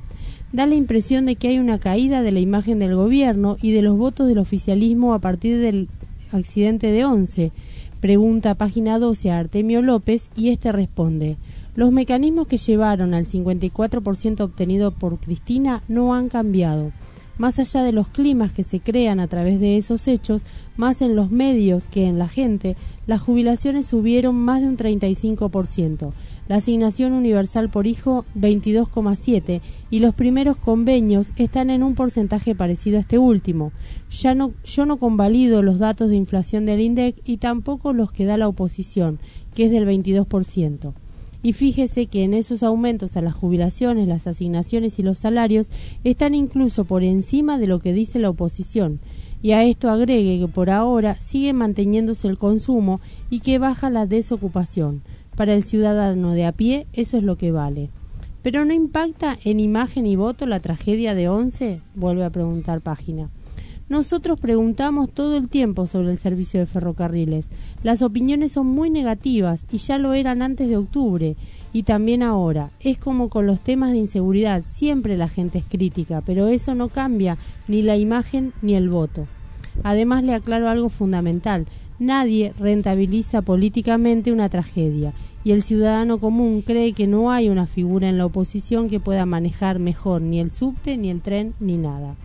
Da la impresión de que hay una caída de la imagen del gobierno y de los votos del oficialismo a partir del accidente de Once. Pregunta página doce a Artemio López y este responde: los mecanismos que llevaron al cincuenta y cuatro por ciento obtenido por Cristina no han cambiado. Más allá de los climas que se crean a través de esos hechos, más en los medios que en la gente, las jubilaciones subieron más de un treinta y cinco por ciento, la asignación universal por hijo veintidós coma siete por ciento y los primeros convenios están en un porcentaje parecido a este último. Ya no, yo no convalido los datos de inflación del INDEC y tampoco los que da la oposición, que es del veintidós por ciento. Y fíjese que en esos aumentos a las jubilaciones, las asignaciones y los salarios están incluso por encima de lo que dice la oposición. Y a esto agregue que por ahora sigue manteniéndose el consumo y que baja la desocupación. Para el ciudadano de a pie eso es lo que vale. ¿Pero no impacta en imagen y voto la tragedia de Once? Vuelve a preguntar página. Nosotros preguntamos todo el tiempo sobre el servicio de ferrocarriles. Las opiniones son muy negativas y ya lo eran antes de octubre y también ahora. Es como con los temas de inseguridad, siempre la gente es crítica, pero eso no cambia ni la imagen ni el voto. Además le aclaro algo fundamental: nadie rentabiliza políticamente una tragedia y el ciudadano común cree que no hay una figura en la oposición que pueda manejar mejor ni el subte, ni el tren, ni nada.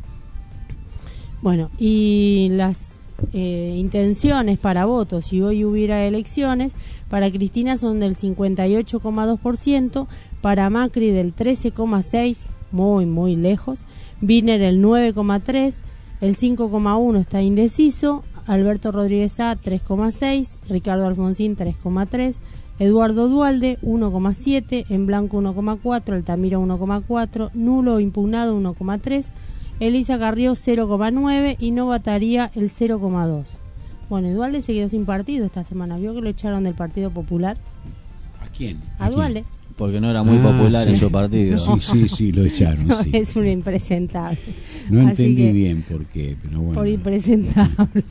Bueno, y las eh, intenciones para votos, si hoy hubiera elecciones, para Cristina son del cincuenta y ocho coma dos por ciento, para Macri del trece coma seis por ciento, muy, muy lejos, Wiener el nueve coma tres por ciento, el cinco coma uno por ciento está indeciso, Alberto Rodríguez A tres coma seis por ciento, Ricardo Alfonsín tres coma tres por ciento, Eduardo Duhalde uno coma siete por ciento, en blanco uno coma cuatro por ciento, Altamira uno coma cuatro por ciento, nulo o impugnado uno coma tres por ciento, Elisa Carrió cero coma nueve y no votaría el cero coma dos. Bueno, Duhalde se quedó sin partido esta semana. ¿Vio que lo echaron del Partido Popular? ¿A quién? A, ¿A Duhalde. Porque no era muy ah, popular sí. en su partido. Sí, sí, sí, lo echaron. No, sí, es sí. un impresentable. No Así entendí que, bien por qué, pero bueno. Por impresentable.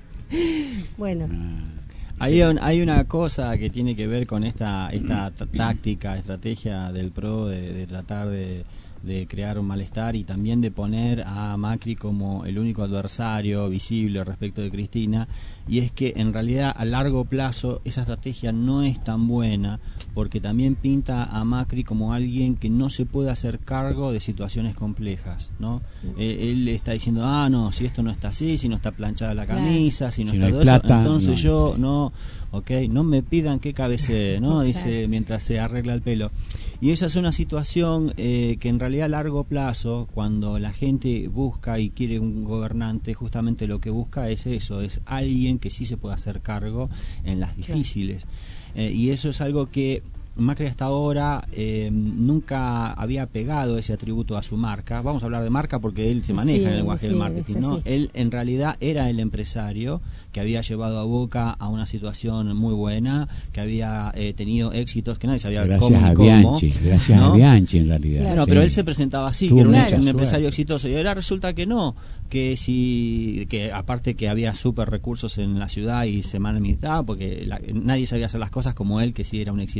Bueno. Ah. Hay, un, hay una cosa que tiene que ver con esta esta t- táctica, estrategia del P R O de, de tratar de, de crear un malestar y también de poner a Macri como el único adversario visible respecto de Cristina, y es que en realidad a largo plazo esa estrategia no es tan buena, porque también pinta a Macri como alguien que no se puede hacer cargo de situaciones complejas, ¿no? Eh, él está diciendo, ah, no, si esto no está así, si no está planchada la camisa, claro. si no si está no todo plata, eso, entonces no, yo sí. no, ok, no me pidan que cabecee, ¿no? Dice Claro. mientras se arregla el pelo. Y esa es una situación eh, que en realidad a largo plazo, cuando la gente busca y quiere un gobernante, justamente lo que busca es eso, es alguien que sí se pueda hacer cargo en las difíciles. Eh, y eso es algo que Macri hasta ahora eh, nunca había pegado ese atributo a su marca. Vamos a hablar de marca porque él se maneja Sí, en el lenguaje sí, del marketing, ¿no? sí. Él en realidad era el empresario que había llevado a Boca a una situación muy buena, que había eh, tenido éxitos que nadie sabía gracias cómo a ni cómo, Bianchi, gracias ¿no? a Bianchi en realidad. Bueno, sí. pero él se presentaba así, Tuvo que era un, mucha un suerte. empresario exitoso, y ahora resulta que no, que si que aparte que había súper recursos en la ciudad y se mal administraba, porque la, nadie sabía hacer las cosas como él, que sí era un exitoso. Y ahora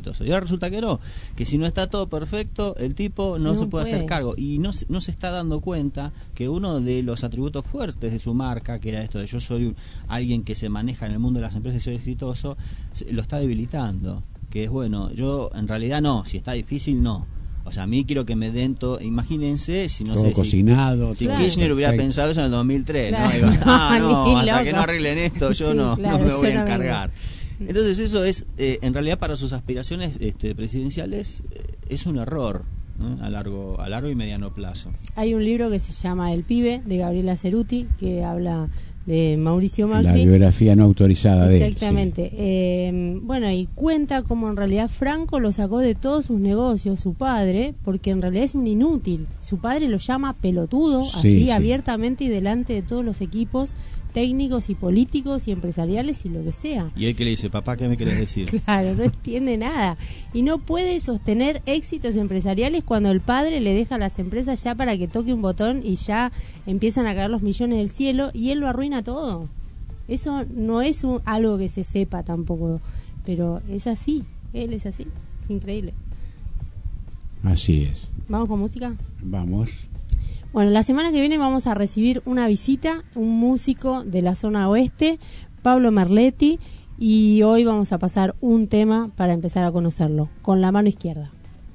resulta que no, que si no está todo perfecto, el tipo no, No se puede, puede. hacer cargo. Y no, se- no se está dando cuenta que uno de los atributos fuertes de su marca, que era esto de yo soy un- alguien que se maneja en el mundo de las empresas y soy exitoso, se- lo está debilitando. Que es bueno, yo en realidad no, si está difícil no. O sea, a mí quiero que me den todo, imagínense si no Todo sé si- cocinado, si, todo Kirchner hubiera perfecto. pensado eso en el dos mil tres, Claro. ¿no? Iba, ah, no, Ni hasta loco. que no arreglen esto yo Sí, no, claro, no me yo voy a no encargar. Entonces eso es, eh, en realidad para sus aspiraciones este, presidenciales, eh, es un error, ¿no? a largo a largo y mediano plazo. Hay un libro que se llama El pibe, de Gabriela Ceruti, que habla de Mauricio La Macri. biografía no autorizada de él. Exactamente. Eh, bueno, y cuenta cómo en realidad Franco lo sacó de todos sus negocios, su padre, porque en realidad es un inútil. Su padre lo llama pelotudo, Sí, así sí. abiertamente y delante de todos los equipos técnicos y políticos y empresariales y lo que sea. Y él que le dice, papá, ¿qué me querés decir? Claro, no entiende nada. Y no puede sostener éxitos empresariales cuando el padre le deja a las empresas ya para que toque un botón y ya empiezan a caer los millones del cielo y él lo arruina todo. Eso no es un- algo que se sepa tampoco, pero es así. Él es así. Es increíble. Así es. ¿Vamos con música? Vamos. Bueno, la semana que viene vamos a recibir una visita, un músico de la zona oeste, Pablo Merletti, y hoy vamos a pasar un tema para empezar a conocerlo, Con la mano izquierda.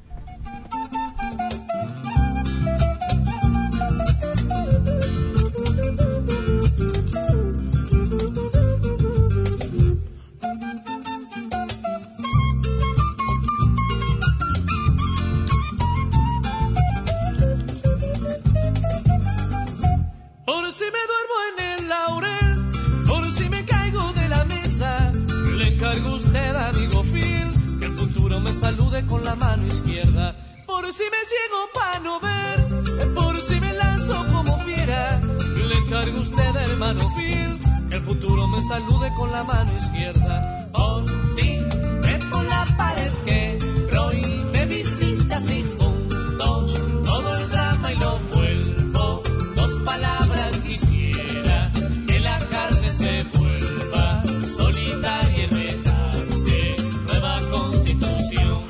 Por si me duermo en el laurel, por si me caigo de la mesa, le encargo a usted, amigo Phil, que el futuro me salude con la mano izquierda. Por si me ciego para no ver, por si me lanzo como fiera, le encargo a usted, hermano Phil, que el futuro me salude con la mano izquierda. Por si trepo la pared que prohíbe visitas y junto todo el drama y lo vuelvo dos palabras quisiera, que la carne se vuelva solitaria y retante, nueva constitución.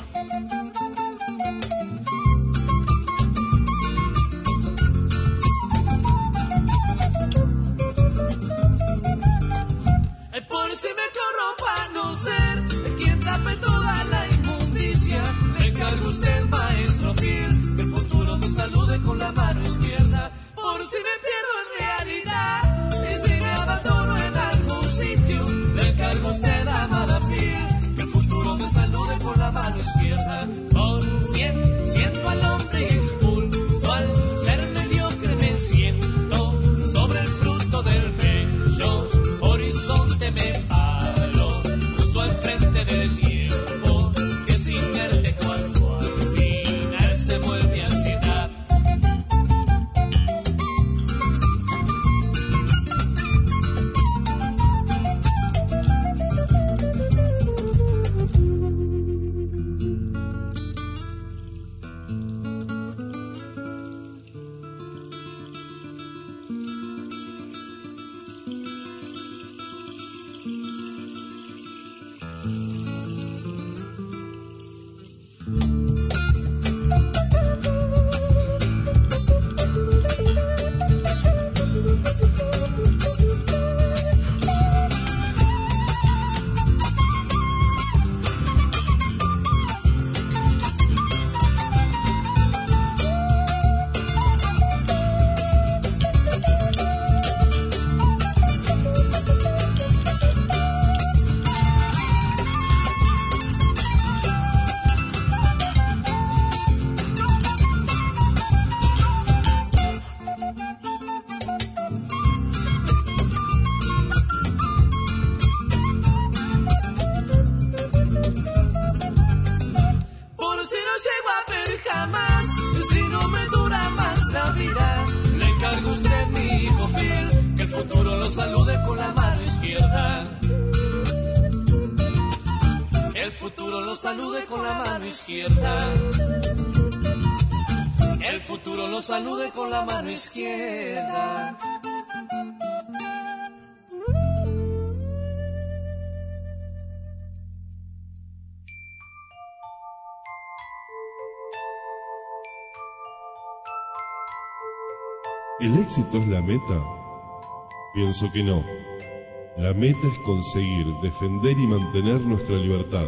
Eh, Por si me corro para no ser quien tape toda la inmundicia, le encargo a usted, maestro fiel, que el futuro me salude con la mano izquierda. Por si me pierdo en realidad y si me abandono en algún sitio, le encargo a usted, amada fiel, que el futuro me salude con la mano izquierda. Por si siento al hombre y expulso al ser mediocre, me siento sobre el fruto del bello horizonte, me paro justo al frente del tiempo que se invierte cuando al final se vuelve ansiedad. Por si no llego a ver jamás, si no me dura más la vida, le encargo a usted, mi hijo fiel, que el futuro lo salude con la mano izquierda. El futuro lo salude con la mano izquierda. El futuro lo salude con la mano izquierda. ¿El éxito es la meta? Pienso que no. La meta es conseguir, defender y mantener nuestra libertad.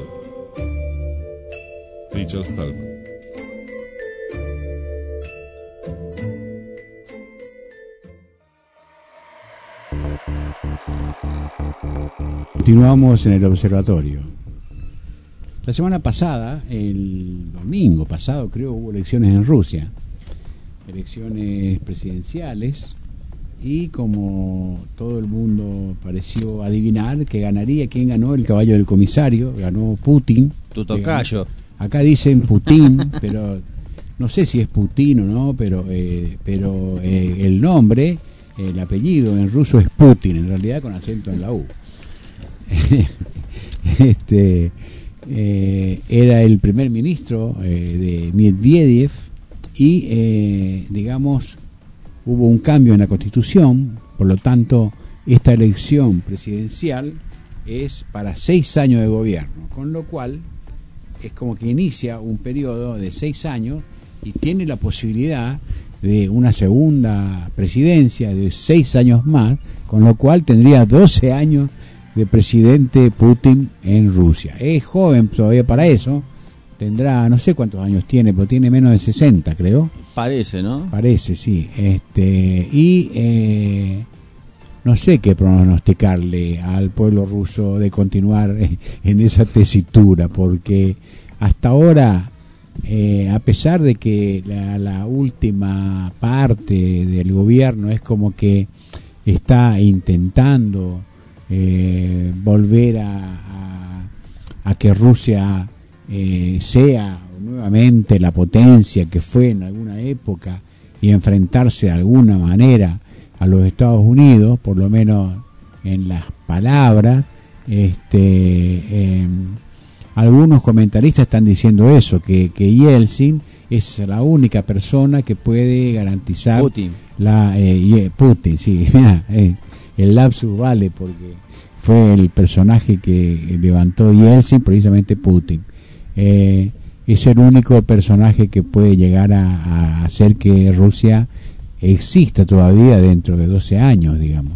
Richard Stallman. Continuamos en el observatorio. La semana pasada, el domingo pasado, creo, hubo elecciones en Rusia. Elecciones presidenciales. Y como todo el mundo pareció adivinar que ganaría, ¿quién ganó? El caballo del comisario. Ganó Putin. Tu tocayo. Acá dicen Putin, pero no sé si es Putin o no, pero, eh, pero eh, el nombre, el apellido en ruso es Putin, en realidad con acento en la U. este eh, era el primer ministro eh, de Medvedev y eh, digamos hubo un cambio en la Constitución, por lo tanto esta elección presidencial es para seis años de gobierno, con lo cual es como que inicia un periodo de seis años y tiene la posibilidad de una segunda presidencia de seis años más, con lo cual tendría doce años de presidente Putin en Rusia. Es joven todavía para eso, tendrá, no sé cuántos años tiene, pero tiene menos de sesenta, creo. Parece, ¿no? Parece, sí. Este, y eh, no sé qué pronosticarle al pueblo ruso de continuar en esa tesitura, porque hasta ahora, eh, a pesar de que la, la última parte del gobierno es como que está intentando eh, volver a, a, a que Rusia eh, sea nuevamente la potencia que fue en alguna época y enfrentarse de alguna manera a los Estados Unidos, por lo menos en las palabras. Este, eh, algunos comentaristas están diciendo eso, que, que Yeltsin es la única persona que puede garantizar Putin. la eh, Putin, sí, eh, el lapsus vale porque fue el personaje que levantó Yeltsin, precisamente Putin. Eh, es el único personaje que puede llegar a, a hacer que Rusia exista todavía dentro de doce años, digamos.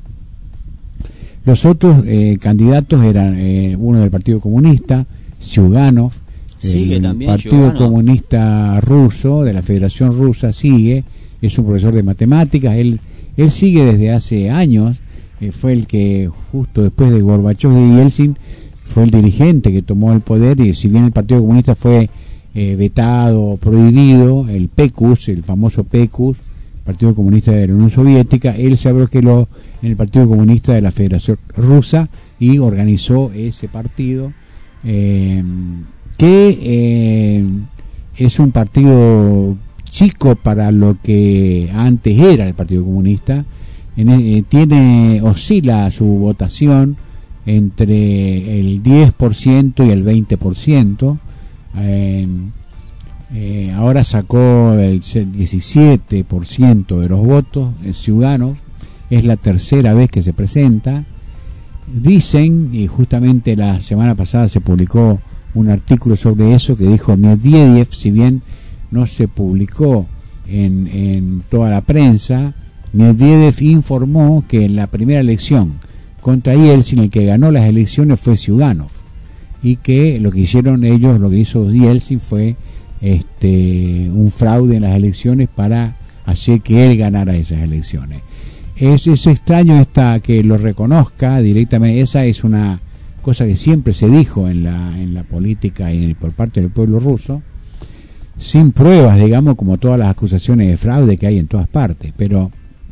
Los otros eh, candidatos eran eh, uno del Partido Comunista, Zyuganov, sigue el también Partido Zyuganov. Comunista Ruso, de la Federación Rusa, sigue, es un profesor de matemáticas, él, él sigue desde hace años, eh, fue el que justo después de Gorbachev y Yeltsin fue el dirigente que tomó el poder, y si bien el Partido Comunista fue eh, vetado, prohibido, el P Q S, el famoso P Q S, Partido Comunista de la Unión Soviética, él se abroqueló en el Partido Comunista de la Federación Rusa y organizó ese partido, eh, que eh, es un partido chico para lo que antes era el Partido Comunista. En el, eh, tiene oscila su votación entre el diez por ciento y el veinte por ciento. Eh, eh, ahora sacó el diecisiete por ciento de los votos. El Zyuganov es la tercera vez que se presenta. Dicen, y justamente la semana pasada se publicó un artículo sobre eso, que dijo Medvedev, si bien no se publicó en, en toda la prensa, Medvedev informó que en la primera elección contra Yeltsin, el que ganó las elecciones fue Zyuganov, y que lo que hicieron ellos, lo que hizo Yeltsin fue este un fraude en las elecciones para hacer que él ganara esas elecciones. Es, es extraño esta que lo reconozca directamente. Esa es una cosa que siempre se dijo en la en la política y por parte del pueblo ruso, sin pruebas, digamos, como todas las acusaciones de fraude que hay en todas partes, pero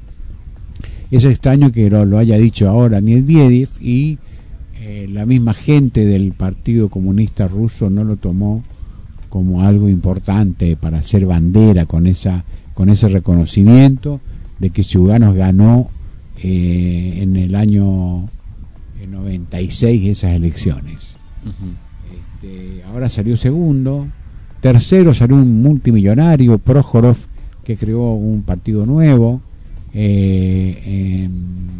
es extraño que lo, lo haya dicho ahora Medvedev, y eh, la misma gente del Partido Comunista Ruso no lo tomó como algo importante para hacer bandera con esa con ese reconocimiento de que Zyuganov ganó eh, en el año noventa y seis esas elecciones. Uh-huh. Este, ahora salió segundo, tercero salió un multimillonario, Prokhorov, que creó un partido nuevo. Eh,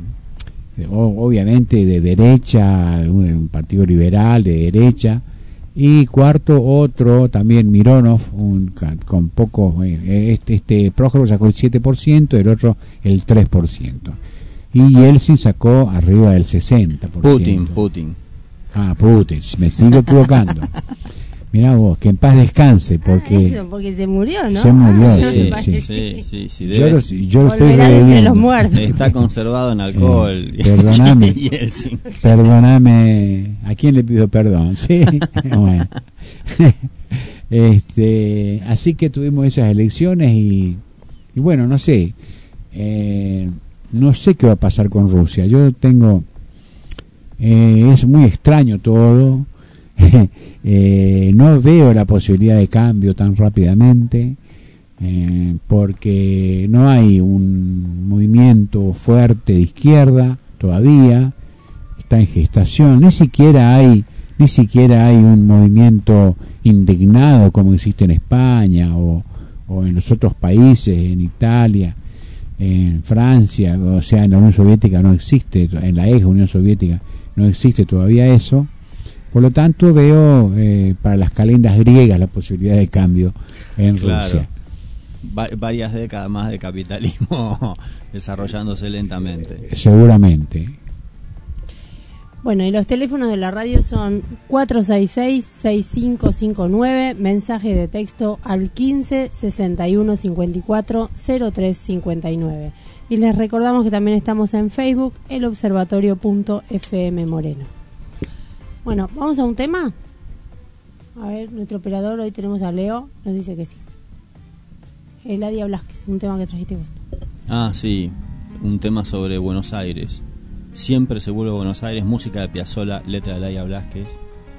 eh, obviamente de derecha, un partido liberal de derecha, Y cuarto, otro, también Mironov, un, con poco, eh, este, este Prójero sacó el siete por ciento, el otro el tres por ciento. Y Yeltsin sacó arriba del sesenta por ciento. Putin, Putin. Ah, Putin, me sigo equivocando. Mirá vos, que en paz descanse, porque... Ah, eso, porque se murió, ¿no? Se murió, Ah, sí, sí, sí. sí, sí, sí, Yo debe- lo, yo lo estoy Volverá de entre reviviendo. los muertos. Está conservado en alcohol. Eh, perdóname, Yeltsin. perdóname, ¿a quién le pido perdón? Sí, bueno. este, así que tuvimos esas elecciones y, y bueno, no sé, eh, no sé qué va a pasar con Rusia. Yo tengo, eh, es muy extraño todo, eh, no veo la posibilidad de cambio tan rápidamente. Eh, porque no hay un movimiento fuerte de izquierda todavía, está en gestación, ni siquiera hay ni siquiera hay un movimiento indignado como existe en España o, o en los otros países, en Italia, en Francia, o sea, en la Unión Soviética no existe, en la ex Unión Soviética no existe todavía eso. Por lo tanto veo eh, para las calendas griegas la posibilidad de cambio en Claro. Rusia. Va- varias décadas más de capitalismo desarrollándose lentamente. Seguramente. Bueno, y los teléfonos de la radio son cuatro seis seis, seis cinco cinco nueve, mensaje de texto al quince, sesenta y uno, cincuenta y cuatro, cero tres cincuenta y nueve. Y les recordamos que también estamos en Facebook, el observatorio punto f m Moreno. Bueno, ¿vamos a un tema? A ver, nuestro operador, hoy tenemos a Leo, nos dice que sí. Eladia Blasquez, un tema que trajiste vos. Ah, sí, un tema sobre Buenos Aires. Siempre se vuelve a Buenos Aires, música de Piazzolla, letra de Laia Blasquez.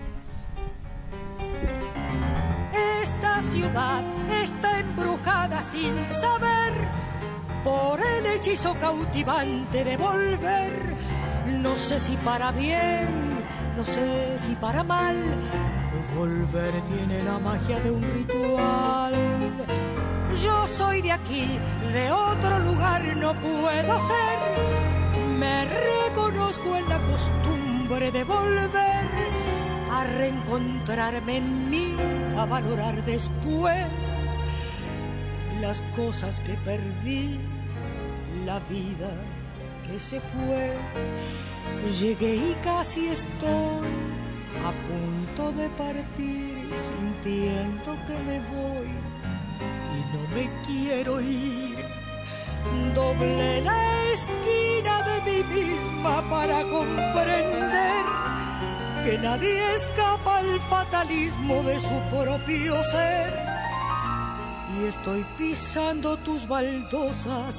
Esta ciudad está embrujada sin saber por el hechizo cautivante de volver. No sé si para bien, no sé si para mal. Volver tiene la magia de un ritual. Yo soy de aquí, de otro lugar no puedo ser. Me reconozco en la costumbre de volver a reencontrarme en mí, a valorar después las cosas que perdí, la vida que se fue. Llegué y casi estoy a punto de partir, sintiendo que me voy y no me quiero ir. Doblé la esquina de mí misma para comprender que nadie escapa al fatalismo de su propio ser. Y estoy pisando tus baldosas,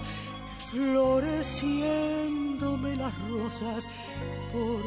floreciéndome las rosas por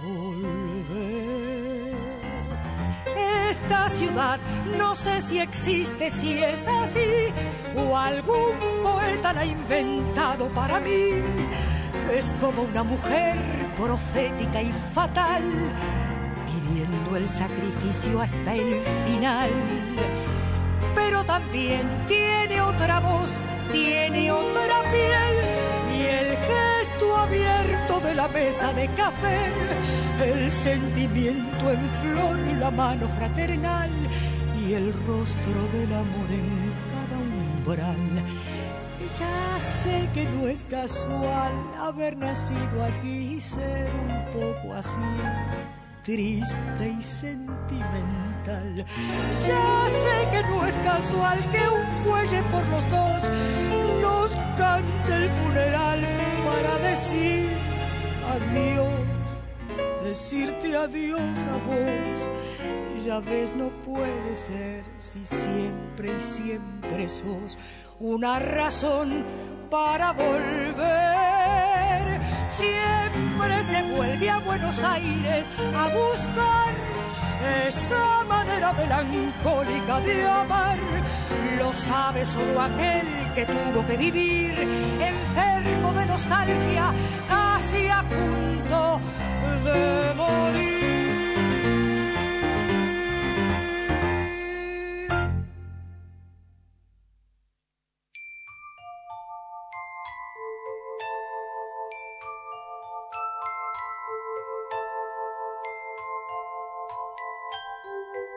volver. Esta ciudad no sé si existe, si es así, o algún poeta la ha inventado para mí. Es como una mujer profética y fatal, pidiendo el sacrificio hasta el final. Pero también tiene otra voz, tiene otra piel, y el gesto abierto de la mesa de café, el sentimiento en flor, la mano fraternal y el rostro del amor en cada umbral. Ya sé que no es casual haber nacido aquí y ser un poco así, triste y sentimental. Ya sé que no es casual que un fuelle por los dos nos cante el funeral para decir adiós, decirte adiós a vos. Ya ves, no puede ser si siempre y siempre sos una razón para volver. Siempre se vuelve a Buenos Aires a buscar esa manera melancólica de amar. Lo sabe solo aquel que tuvo que vivir enfermo de nostalgia, casi a punto de morir.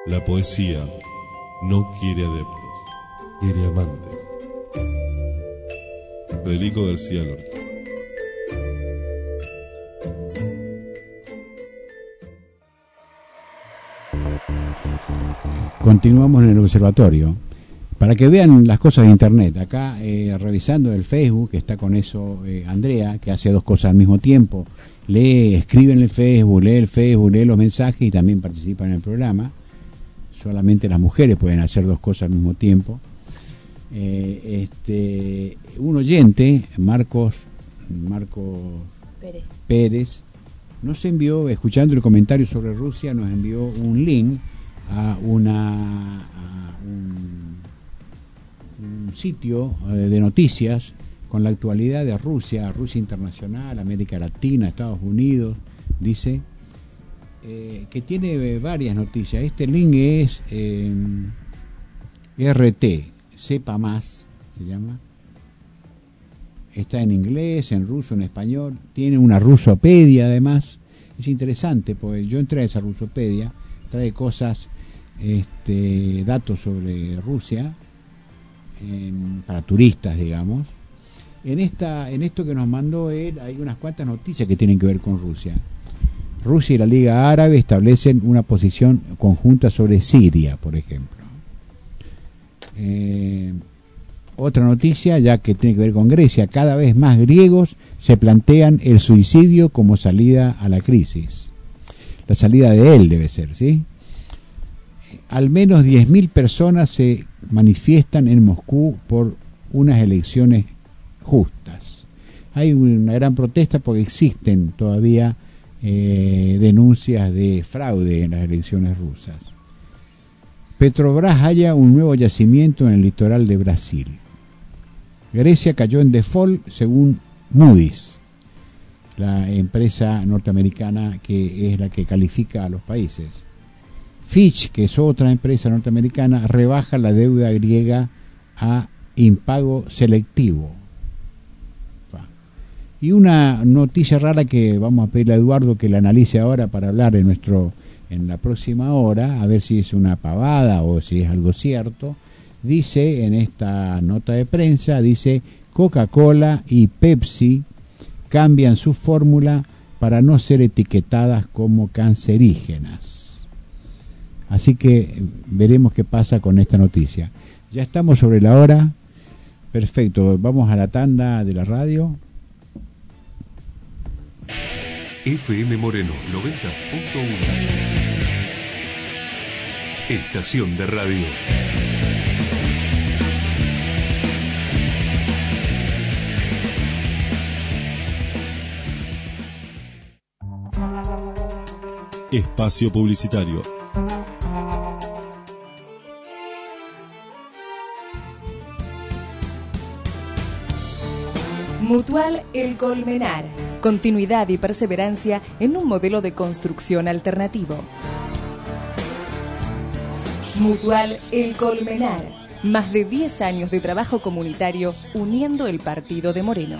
La poesía no quiere adeptos, quiere amantes. Federico García Lorca. Continuamos en el observatorio. Para que vean las cosas de internet, acá eh, revisando el Facebook, está con eso eh, Andrea, que hace dos cosas al mismo tiempo. Lee, escribe en el Facebook, lee el Facebook, lee los mensajes y también participa en el programa. Solamente las mujeres pueden hacer dos cosas al mismo tiempo. Eh, este, un oyente, Marcos, Marcos Pérez. Pérez, nos envió, escuchando el comentario sobre Rusia, nos envió un link a una a un, un sitio de noticias con la actualidad de Rusia, Rusia Internacional, América Latina, Estados Unidos, dice eh, que tiene varias noticias. Este link es eh, R T, sepa más, se llama. Está en inglés, en ruso, en español. Tiene una rusopedia además. Es interesante, porque yo entré a esa rusopedia, trae cosas, este, datos sobre Rusia, en, para turistas, digamos. En esta, en esto que nos mandó él, hay unas cuantas noticias que tienen que ver con Rusia. Rusia y la Liga Árabe establecen una posición conjunta sobre Siria, por ejemplo. Eh, otra noticia, ya que tiene que ver con Grecia, cada vez más griegos se plantean el suicidio como salida a la crisis. La salida de él debe ser, ¿sí? Al menos diez mil personas se manifiestan en Moscú por unas elecciones justas. Hay una gran protesta porque existen todavía eh, denuncias de fraude en las elecciones rusas. Petrobras halla un nuevo yacimiento en el litoral de Brasil. Grecia cayó en default según Moody's, la empresa norteamericana que es la que califica a los países. Fitch, que es otra empresa norteamericana, rebaja la deuda griega a impago selectivo. Y una noticia rara que vamos a pedirle a Eduardo que la analice ahora para hablar en nuestro en la próxima hora, a ver si es una pavada o si es algo cierto. Dice en esta nota de prensa, dice Coca-Cola y Pepsi cambian su fórmula para no ser etiquetadas como cancerígenas. Así que veremos qué pasa con esta noticia. Ya estamos sobre la hora. Perfecto, vamos a la tanda de la radio. F M Moreno noventa punto uno. Estación de radio. Espacio publicitario. Mutual El Colmenar. Continuidad y perseverancia en un modelo de construcción alternativo. Mutual El Colmenar. Más de diez años de trabajo comunitario uniendo el partido de Moreno.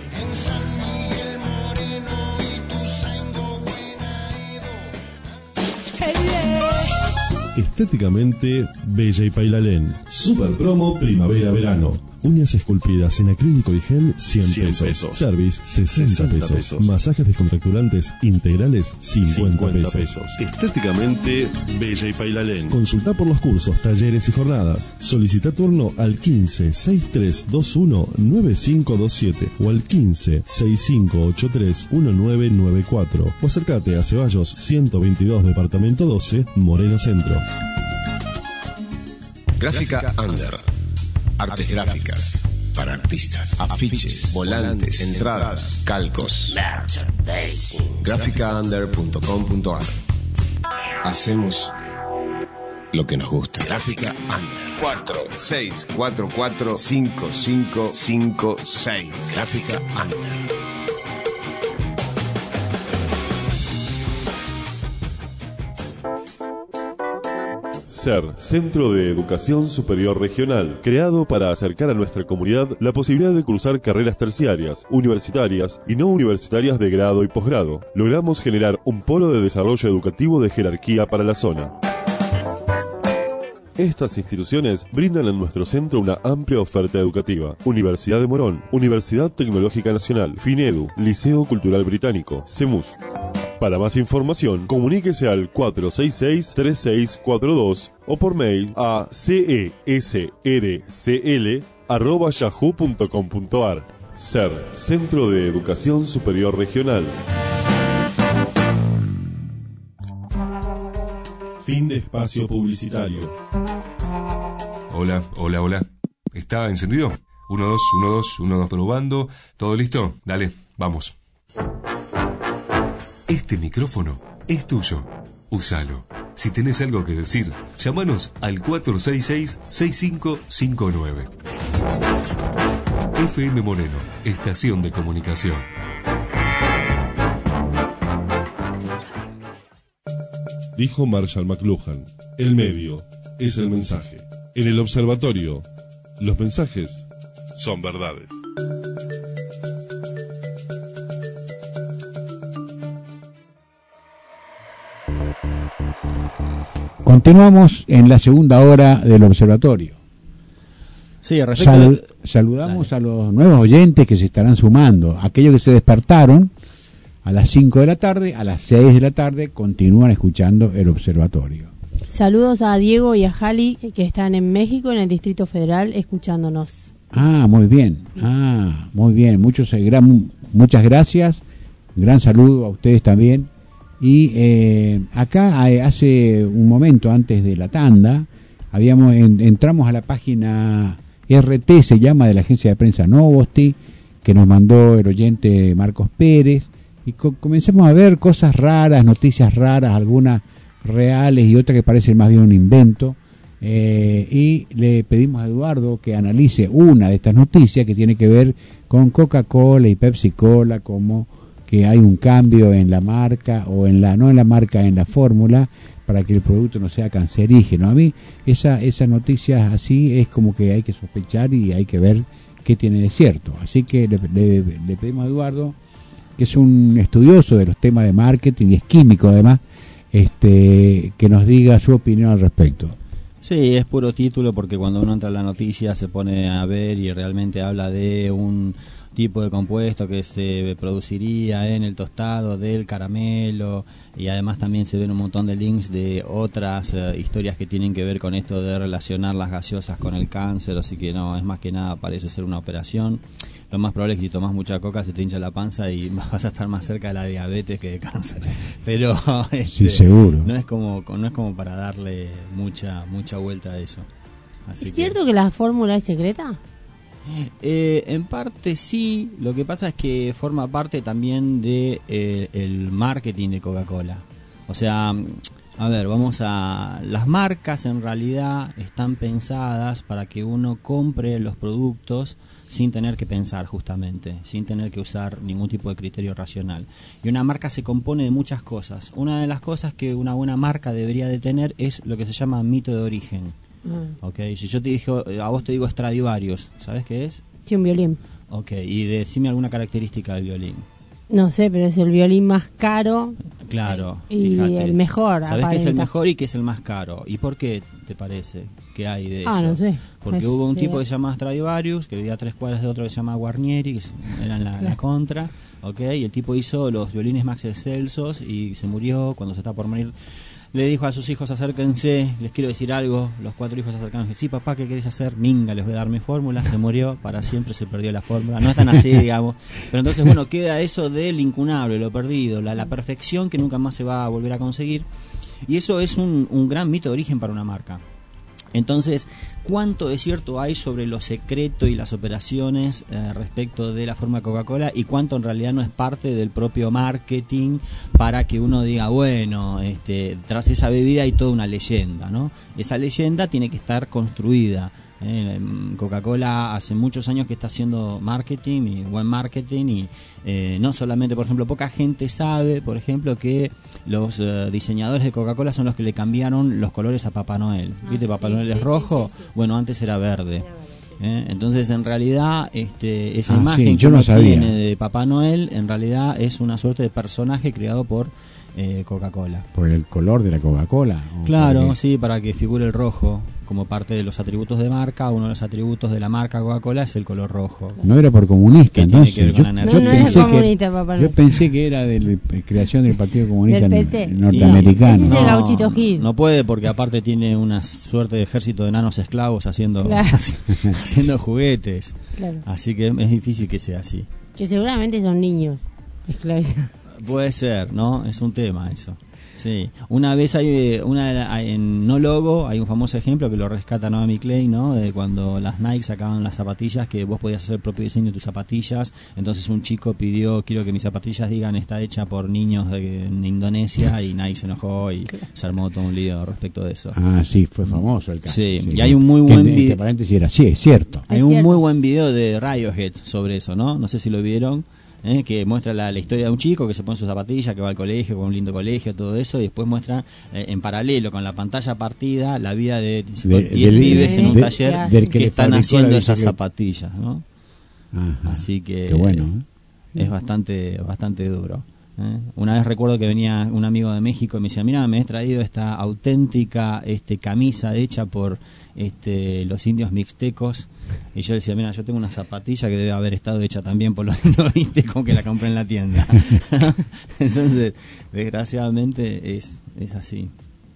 Estéticamente Bella y Pailalén. Super promo primavera-verano. Uñas esculpidas en acrílico y gel, cien pesos. Service, sesenta pesos. Masajes descontracturantes integrales, cincuenta pesos. Estéticamente Bella y Pailalén. Consulta por los cursos, talleres y jornadas. Solicita turno al quince, sesenta y tres veintiuno, noventa y cinco veintisiete o al quince, sesenta y cinco ochenta y tres, diecinueve noventa y cuatro o acércate a Ceballos ciento veintidós, departamento doce, Moreno Centro. Gráfica Under. Artes gráficas para artistas, afiches, volantes, entradas, calcos. Gráfica under punto com punto a r. Hacemos lo que nos gusta. Gráfica Under. cuatro seis cuatro cuatro cinco cinco cinco seis. Gráfica Under. SER, Centro de Educación Superior Regional, creado para acercar a nuestra comunidad la posibilidad de cursar carreras terciarias, universitarias y no universitarias de grado y posgrado. Logramos generar un polo de desarrollo educativo de jerarquía para la zona. Estas instituciones brindan en nuestro centro una amplia oferta educativa. Universidad de Morón, Universidad Tecnológica Nacional, FINEDU, Liceo Cultural Británico, CEMUS. Para más información, comuníquese al cuatro seis seis, tres seis cuatro dos o por mail a cesrcl arroba yahoo punto com punto ar. C E R, Centro de Educación Superior Regional. Fin de espacio publicitario. Hola, hola, hola. ¿Está encendido? uno, dos, uno, dos, uno, dos, probando. ¿Todo listo? Dale, vamos. Este micrófono es tuyo. Úsalo. Si tenés algo que decir, llámanos al cuatro seis seis, seis cinco cinco nueve. F M Moreno, estación de comunicación. Dijo Marshall McLuhan, el medio es el mensaje. En el observatorio, los mensajes son verdades. Continuamos en la segunda hora del observatorio. Sí, respecto Sal- de... Saludamos Dale. a los nuevos oyentes que se estarán sumando. Aquellos que se despertaron a las cinco de la tarde, a las seis de la tarde, continúan escuchando el observatorio. Saludos a Diego y a Jali, que están en México, en el Distrito Federal, escuchándonos. Ah, muy bien. Ah, muy bien. Muchos, eh, gran, muchas gracias. Gran saludo a ustedes también. Y eh, acá eh, hace un momento antes de la tanda, habíamos en, entramos a la página R T, se llama, de la agencia de prensa Novosti, que nos mandó el oyente Marcos Pérez, y co- comenzamos a ver cosas raras, noticias raras, algunas reales y otras que parecen más bien un invento. Eh, y le pedimos a Eduardo que analice una de estas noticias que tiene que ver con Coca-Cola y Pepsi-Cola, como que hay un cambio en la marca, o en la no en la marca, en la fórmula, para que el producto no sea cancerígeno. A mí esa esas noticias así es como que hay que sospechar y hay que ver qué tiene de cierto. Así que le, le, le pedimos a Eduardo, que es un estudioso de los temas de marketing y es químico además, este que nos diga su opinión al respecto. Sí, es puro título, porque cuando uno entra en la noticia se pone a ver y realmente habla de un tipo de compuesto que se produciría en el tostado del caramelo, y además también se ven un montón de links de otras uh, historias que tienen que ver con esto de relacionar las gaseosas con el cáncer, así que no, es más que nada parece ser una operación. Lo más probable es que si tomas mucha coca se te hincha la panza y vas a estar más cerca de la diabetes que de cáncer. Pero este, sí, seguro. No es como no es como para darle mucha mucha vuelta a eso. Así ¿Es cierto que la fórmula es secreta? Eh, en parte sí, lo que pasa es que forma parte también de eh, el marketing de Coca-Cola. O sea, a ver, vamos a... Las marcas en realidad están pensadas para que uno compre los productos sin tener que pensar, justamente, sin tener que usar ningún tipo de criterio racional. Y una marca se compone de muchas cosas. Una de las cosas que una buena marca debería de tener es lo que se llama mito de origen. Mm. Okay, si yo te digo, a vos te digo Stradivarius, ¿sabes qué es? Sí, un violín. Ok, y decime alguna característica del violín. No sé, pero es el violín más caro. Claro, y fíjate. el mejor. ¿Sabés aparenta. qué es el mejor y qué es el más caro? ¿Y por qué te parece que hay de eso? Ah, no sé. Porque Es, hubo un sí. tipo que se llama Stradivarius, que vivía a tres cuadras de otro que se llama Guarnieri, que eran la, la contra, ok, y el tipo hizo los violines más excelsos y se murió. Cuando se está por morir, le dijo a sus hijos: acérquense, les quiero decir algo. Los cuatro hijos se acercaron y dijeron: sí, papá, ¿qué querés hacer? Minga, les voy a dar mi fórmula. Se murió, para siempre se perdió la fórmula. No es tan así, digamos. Pero entonces, bueno, queda eso del incunable, lo perdido, la, la perfección que nunca más se va a volver a conseguir. Y eso es un, un gran mito de origen para una marca. Entonces, ¿cuánto de cierto hay sobre lo secreto y las operaciones eh, respecto de la forma de Coca-Cola, y cuánto en realidad no es parte del propio marketing para que uno diga, bueno, este, tras esa bebida hay toda una leyenda, ¿no? Esa leyenda tiene que estar construida. Eh, Coca-Cola hace muchos años que está haciendo marketing y buen marketing, y eh, no solamente, por ejemplo, poca gente sabe, por ejemplo, que los uh, diseñadores de Coca-Cola son los que le cambiaron los colores a Papá Noel. Ah, ¿viste? Papá sí, Noel sí, es rojo, sí, sí, sí. Bueno, antes era verde. ¿Eh? Entonces, en realidad, este, esa ah, imagen sí, que uno no tiene de Papá Noel, en realidad es una suerte de personaje creado por eh, Coca-Cola. ¿Por el color de la Coca-Cola? Claro, sí, para que figure el rojo como parte de los atributos de marca. Uno de los atributos de la marca Coca-Cola es el color rojo. No era por comunista, entonces. Yo, no, no es comunista, papá. Yo pensé que era de la creación del Partido Comunista del P C. norteamericano. Ese es el No, Gauchito Gil. no puede, porque aparte tiene una suerte de ejército de enanos esclavos haciendo, Claro. haciendo juguetes. Claro. Así que es difícil que sea así. Que seguramente son niños esclavizados. Puede ser, ¿no? Es un tema eso. Sí. Una vez hay una en No Logo hay un famoso ejemplo que lo rescata Naomi Klein, ¿no? De cuando las Nike sacaban las zapatillas, que vos podías hacer el propio diseño de tus zapatillas. Entonces un chico pidió, quiero que mis zapatillas digan está hecha por niños de, en Indonesia, y Nike se enojó y se armó todo un lío respecto de eso. Ah, sí, fue famoso el caso. Sí, sí. Y hay un muy buen video. paréntesis era, sí, es cierto. Hay Es un cierto. muy buen video de Radiohead sobre eso, ¿no? No sé si lo vieron. ¿eh? Que muestra la, la historia de un chico que se pone sus zapatillas, que va al colegio, con un lindo colegio, todo eso, y después muestra eh, en paralelo con la pantalla partida la vida de diez pibes en un de, taller del que, que están haciendo esas que... zapatillas, ¿no? Ajá, así que qué bueno, ¿eh? es bastante bastante duro. ¿eh? Una vez recuerdo que venía un amigo de México y me decía, mira, me he traído esta auténtica este camisa hecha por este los indios mixtecos. Y yo decía, mira, yo tengo una zapatilla que debe haber estado hecha también por los indios mixtecos que la compré en la tienda. Entonces, desgraciadamente es, es así.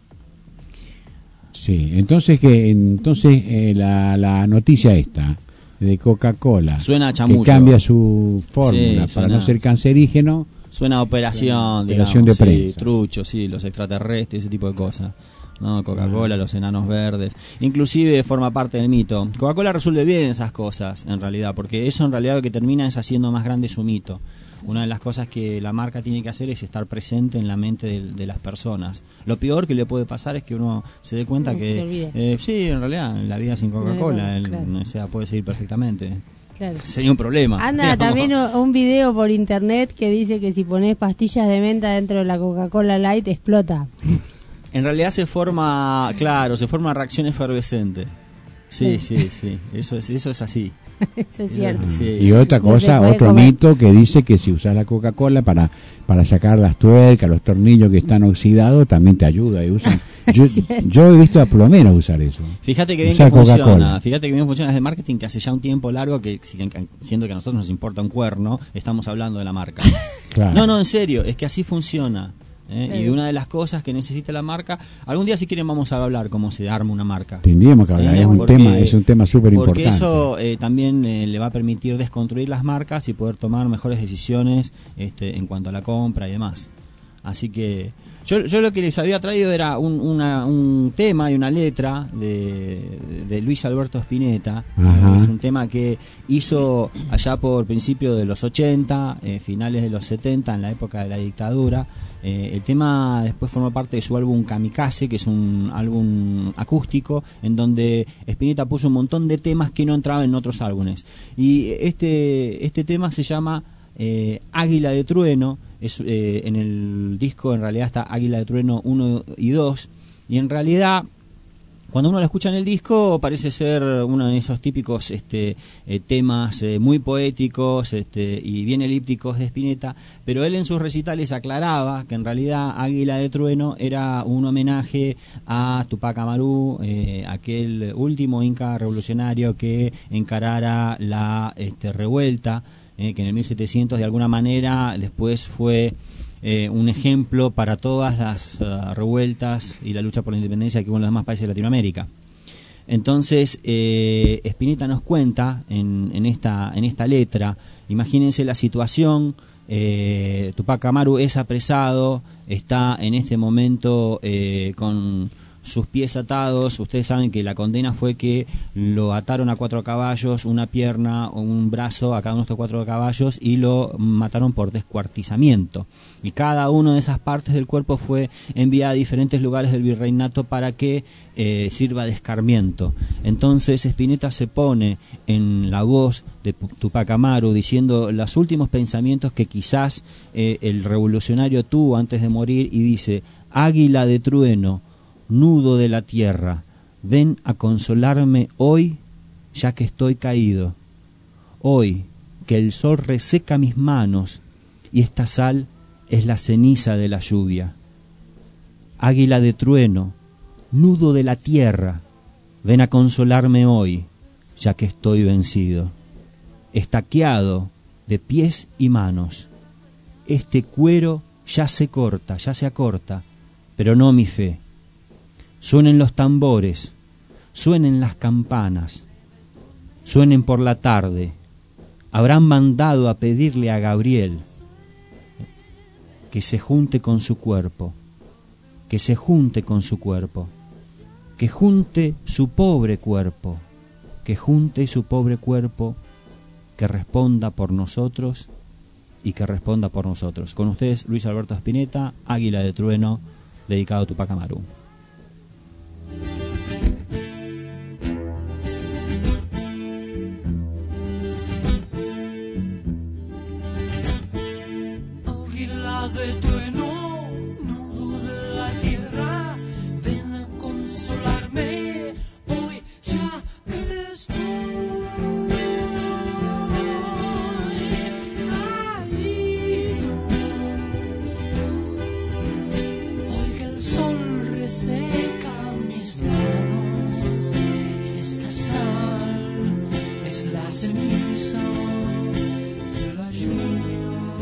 Sí, entonces que entonces eh, la, la noticia esta de Coca-Cola suena a chamullo, que cambia su fórmula sí, para suena, no ser cancerígeno. Suena a operación, operación digamos, de sí, prensa. trucho, sí, los extraterrestres, ese tipo de cosas. No, Coca-Cola, ah. los enanos verdes. Inclusive forma parte del mito. Coca-Cola resuelve bien esas cosas, en realidad, porque eso en realidad lo que termina es haciendo más grande su mito. Una de las cosas que la marca tiene que hacer es estar presente en la mente de, de las personas. Lo peor que le puede pasar es que uno se dé cuenta no que eh, sí, en realidad la vida sin Coca-Cola, no, claro. el, o sea, puede seguir perfectamente. Claro. Sería un problema. Anda digamos. también un video por internet que dice que si pones pastillas de menta dentro de la Coca-Cola Light explota. En realidad se forma, claro, se forma reacción efervescente. Sí, sí, sí, eso es, eso es así. Eso es cierto. Sí. Y otra cosa, no otro comer. mito que dice que si usas la Coca-Cola para para sacar las tuercas, los tornillos que están oxidados, también te ayuda. Y usan. Yo, yo he visto a plomeros usar eso. Fíjate que bien usar que funciona. Coca-Cola. Fíjate que bien funciona desde marketing, que hace ya un tiempo largo que, siendo que a nosotros nos importa un cuerno, estamos hablando de la marca. Claro. No, no, en serio, es que así funciona. ¿eh? Sí. Y una de las cosas que necesita la marca, algún día si quieren vamos a hablar cómo se arma una marca. Tendríamos que hablar, ¿eh? es un porque, tema, es un tema súper importante. Porque eso eh, también eh, le va a permitir desconstruir las marcas y poder tomar mejores decisiones este, en cuanto a la compra y demás. Así que yo, yo lo que les había traído era un, una, un tema y una letra de, de Luis Alberto Spinetta. Ajá. Es un tema que hizo allá por principios de los ochenta, eh, finales de los setenta, en la época de la dictadura. Eh, el tema después formó parte de su álbum Kamikaze, que es un álbum acústico en donde Spinetta puso un montón de temas que no entraban en otros álbumes. Y este, este tema se llama eh, Águila de Trueno. Es, eh, en el disco en realidad está Águila de Trueno uno y dos, y en realidad cuando uno lo escucha en el disco parece ser uno de esos típicos este, eh, temas eh, muy poéticos este, y bien elípticos de Spinetta, pero él en sus recitales aclaraba que en realidad Águila de Trueno era un homenaje a Tupac Amaru, eh, aquel último inca revolucionario que encarara la este, revuelta, eh, que en el mil setecientos de alguna manera después fue Eh, un ejemplo para todas las uh, revueltas y la lucha por la independencia que hubo en los demás países de Latinoamérica. Entonces, eh, Spinetta nos cuenta en, en, esta, en esta letra, imagínense la situación, eh, Tupac Amaru es apresado, está en este momento eh, con sus pies atados. Ustedes saben que la condena fue que lo ataron a cuatro caballos, una pierna o un brazo a cada uno de estos cuatro caballos y lo mataron por descuartizamiento. Y cada una de esas partes del cuerpo fue enviada a diferentes lugares del virreinato para que eh, sirva de escarmiento. Entonces Spinetta se pone en la voz de Tupac Amaru diciendo los últimos pensamientos que quizás eh, el revolucionario tuvo antes de morir y dice: Águila de trueno, nudo de la tierra, ven a consolarme hoy, ya que estoy caído. Hoy que el sol reseca mis manos y esta sal es la ceniza de la lluvia. Águila de trueno, nudo de la tierra, ven a consolarme hoy, ya que estoy vencido. Estaqueado de pies y manos, este cuero ya se corta, ya se acorta, pero no mi fe. Suenen los tambores, suenen las campanas, suenen por la tarde. Habrán mandado a pedirle a Gabriel que se junte con su cuerpo, que se junte con su cuerpo, que junte su pobre cuerpo, que junte su pobre cuerpo, que responda por nosotros y que responda por nosotros. Con ustedes, Luis Alberto Spinetta, Águila de Trueno, dedicado a Tupac Amaru. Águila de trueno, nudo de la tierra, ven a consolarme hoy ya que estoy caído. Hoy que el sol reseca mis manos y esta sal es la ceniza de la lluvia.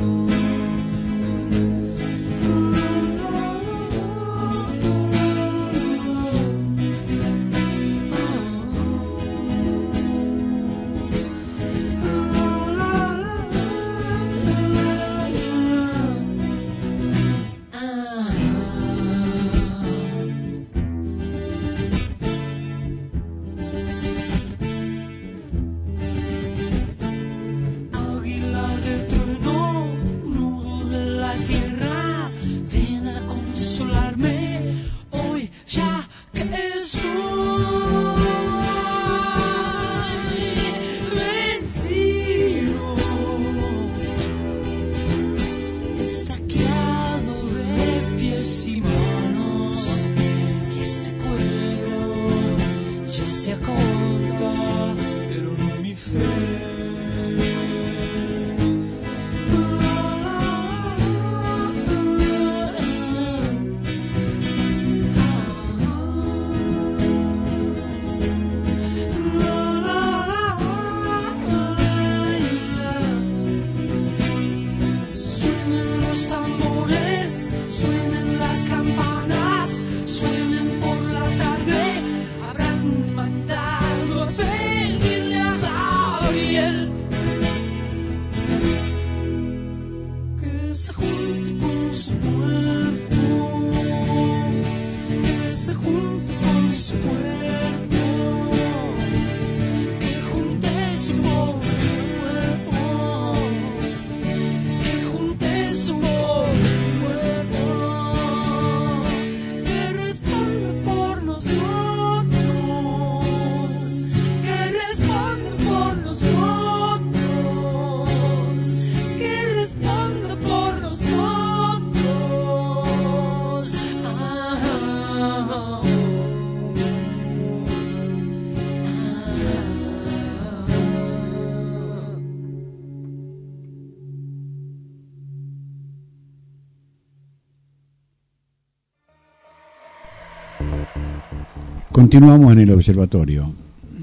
Continuamos en el observatorio.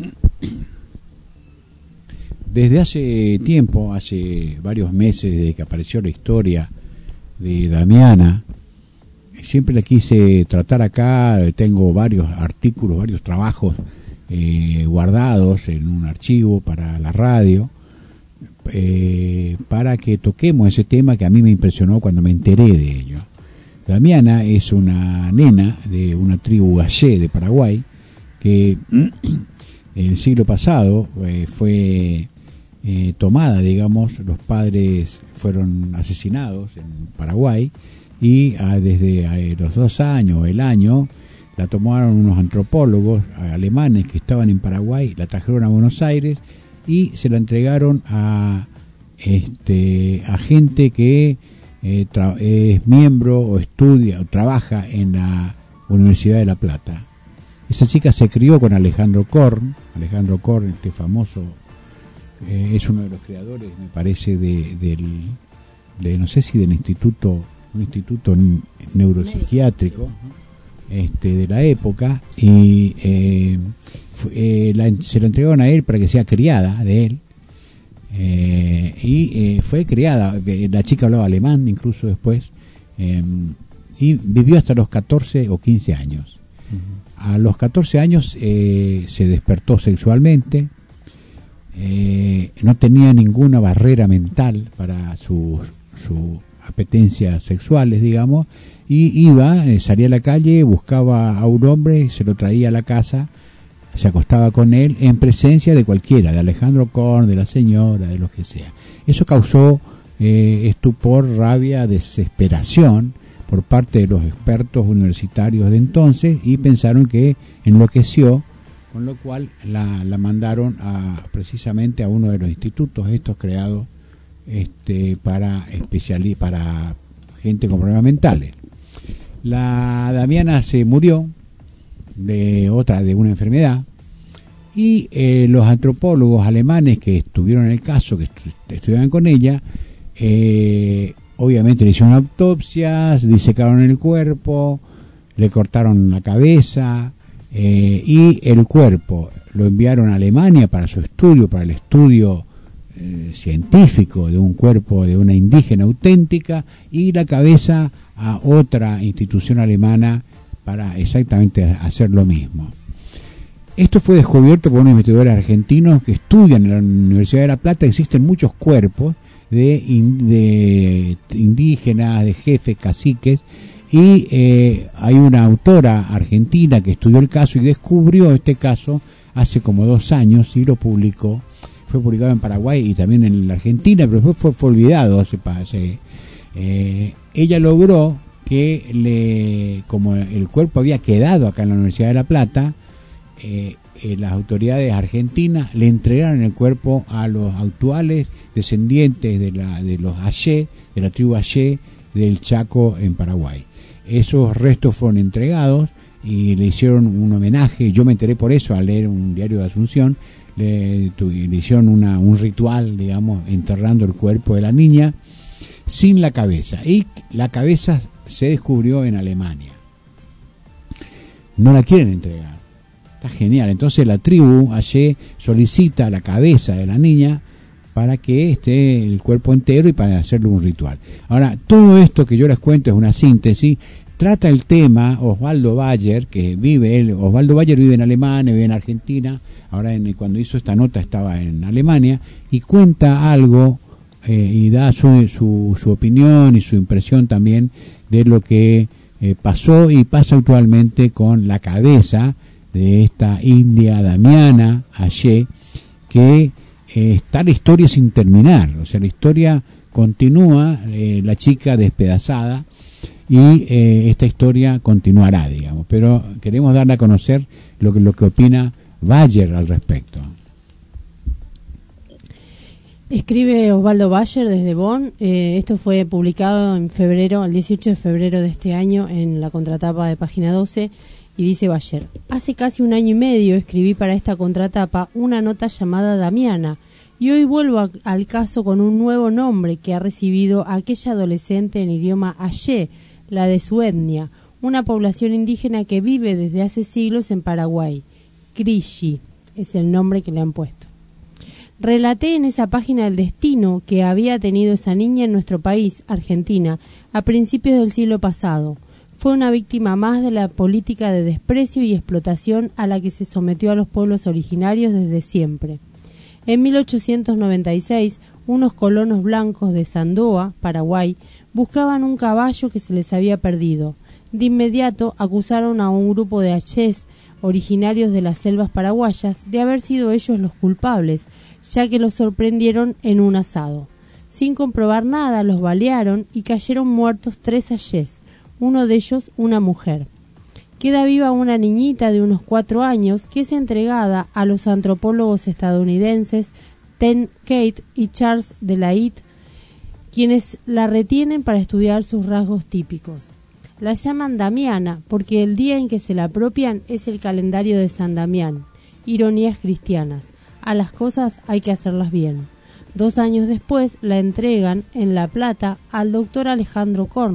Desde hace tiempo, hace varios meses, desde que apareció la historia de Damiana, siempre la quise tratar acá. Tengo varios artículos, varios trabajos eh, guardados en un archivo para la radio, eh, para que toquemos ese tema que a mí me impresionó cuando me enteré de ello. Damiana es una nena de una tribu Gallé de Paraguay que en el siglo pasado eh, fue eh, tomada, digamos, los padres fueron asesinados en Paraguay y ah, desde eh, los dos años, el año, la tomaron unos antropólogos alemanes que estaban en Paraguay, la trajeron a Buenos Aires y se la entregaron a, este, a gente que Eh, tra- es miembro o estudia o trabaja en la Universidad de La Plata. Esa chica se crió con Alejandro Korn. Alejandro Korn, este famoso, eh, es uno de los creadores, me parece, de, del, de no sé si del Instituto un instituto neuropsiquiátrico este, de la época, y eh, fue, eh, la, se lo entregaron a él para que sea criada de él, eh, y eh, fue criada, la chica hablaba alemán incluso después, eh, y vivió hasta los catorce o quince años. Uh-huh. A los catorce años eh, se despertó sexualmente, eh, no tenía ninguna barrera mental para sus su apetencias sexuales, digamos, y iba, eh, salía a la calle, buscaba a un hombre, se lo traía a la casa, se acostaba con él en presencia de cualquiera, de Alejandro Korn, de la señora, de lo que sea. Eso causó eh, estupor, rabia, desesperación por parte de los expertos universitarios de entonces, y pensaron que enloqueció, con lo cual la, la mandaron a, precisamente a uno de los institutos estos creados este, para especiali para gente con problemas mentales. La Damiana se murió de otra, de una enfermedad, y eh, los antropólogos alemanes que estuvieron en el caso, que estu estudiaban con ella, eh, obviamente le hicieron autopsias, disecaron el cuerpo, le cortaron la cabeza, eh, y el cuerpo lo enviaron a Alemania para su estudio, para el estudio eh, científico de un cuerpo de una indígena auténtica, y la cabeza a otra institución alemana para exactamente hacer lo mismo. Esto fue descubierto por unos investigadores argentinos que estudian en la Universidad de La Plata. Existen muchos cuerpos de, in, de indígenas, de jefes, caciques, y eh, hay una autora argentina que estudió el caso y descubrió este caso hace como dos años y lo publicó. Fue publicado en Paraguay y también en la Argentina, pero fue, fue, fue olvidado hace, hace eh, ella logró que le, como el cuerpo había quedado acá en la Universidad de La Plata, eh, eh, las autoridades argentinas le entregaron el cuerpo a los actuales descendientes de la de los Ayé, de la tribu Ayé del Chaco en Paraguay. Esos restos fueron entregados y le hicieron un homenaje. Yo me enteré por eso al leer un diario de Asunción. Le, le hicieron una, un ritual, digamos, enterrando el cuerpo de la niña sin la cabeza, y la cabeza se descubrió en Alemania. No la quieren entregar. Está genial. Entonces la tribu allí solicita la cabeza de la niña para que esté el cuerpo entero y para hacerle un ritual. Ahora, todo esto que yo les cuento es una síntesis. Trata el tema Osvaldo Bayer, que vive él, Osvaldo Bayer vive en Alemania, vive en Argentina, ahora en, cuando hizo esta nota estaba en Alemania, y cuenta algo eh, y da su, su, su opinión y su impresión también de lo que eh, pasó y pasa actualmente con la cabeza de esta india Damiana Ayé, que eh, está la historia sin terminar, o sea, la historia continúa, eh, la chica despedazada, y eh, esta historia continuará, digamos, pero queremos darle a conocer lo que lo que opina Bayer al respecto. Escribe Osvaldo Bayer desde Bonn. Eh, esto fue publicado en febrero, el dieciocho de febrero de este año, en la contratapa de Página doce, y dice Bayer: hace casi un año y medio escribí para esta contratapa una nota llamada Damiana, y hoy vuelvo a, al caso con un nuevo nombre que ha recibido aquella adolescente en idioma Ayé, la de su etnia, una población indígena que vive desde hace siglos en Paraguay. Crishi es el nombre que le han puesto. Relaté en esa página el destino que había tenido esa niña en nuestro país, Argentina, a principios del siglo pasado. Fue una víctima más de la política de desprecio y explotación a la que se sometió a los pueblos originarios desde siempre. En mil ochocientos noventa y seis, unos colonos blancos de Sandoa, Paraguay, buscaban un caballo que se les había perdido. De inmediato acusaron a un grupo de ayés originarios de las selvas paraguayas de haber sido ellos los culpables, ya que los sorprendieron en un asado. Sin comprobar nada, los balearon y cayeron muertos tres ayés, uno de ellos una mujer. Queda viva una niñita de unos cuatro años que es entregada a los antropólogos estadounidenses Ten Kate y Charles Delayt, quienes la retienen para estudiar sus rasgos típicos. La llaman Damiana porque el día en que se la apropian es el calendario de San Damián. Ironías cristianas. A las cosas hay que hacerlas bien. Dos años después la entregan en La Plata al doctor Alejandro Korn,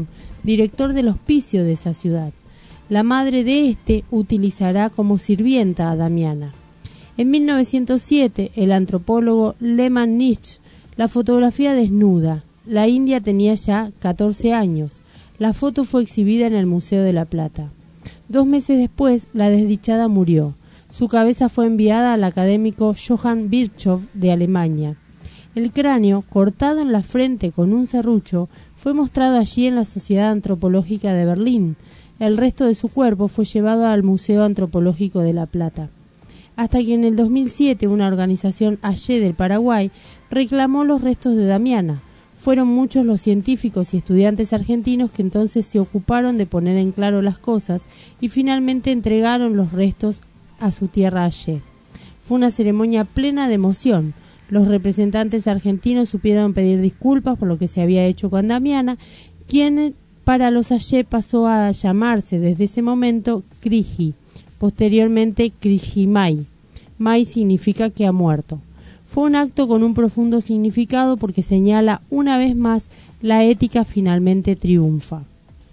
director del hospicio de esa ciudad. La madre de este utilizará como sirvienta a Damiana. En mil novecientos siete, el antropólogo Lehman Nietzsche la fotografía desnuda. La india tenía ya catorce años. La foto fue exhibida en el Museo de La Plata. Dos meses después, la desdichada murió. Su cabeza fue enviada al académico Johann Virchow de Alemania. El cráneo, cortado en la frente con un serrucho, fue mostrado allí en la Sociedad Antropológica de Berlín. El resto de su cuerpo fue llevado al Museo Antropológico de La Plata. Hasta que en el dos mil siete una organización Aye del Paraguay reclamó los restos de Damiana. Fueron muchos los científicos y estudiantes argentinos que entonces se ocuparon de poner en claro las cosas y finalmente entregaron los restos a su tierra Aye. Fue una ceremonia plena de emoción. Los representantes argentinos supieron pedir disculpas por lo que se había hecho con Damiana, quien para los Aye pasó a llamarse desde ese momento Kriji, posteriormente Krijimay. May significa que ha muerto. Fue un acto con un profundo significado porque señala una vez más la ética finalmente triunfa.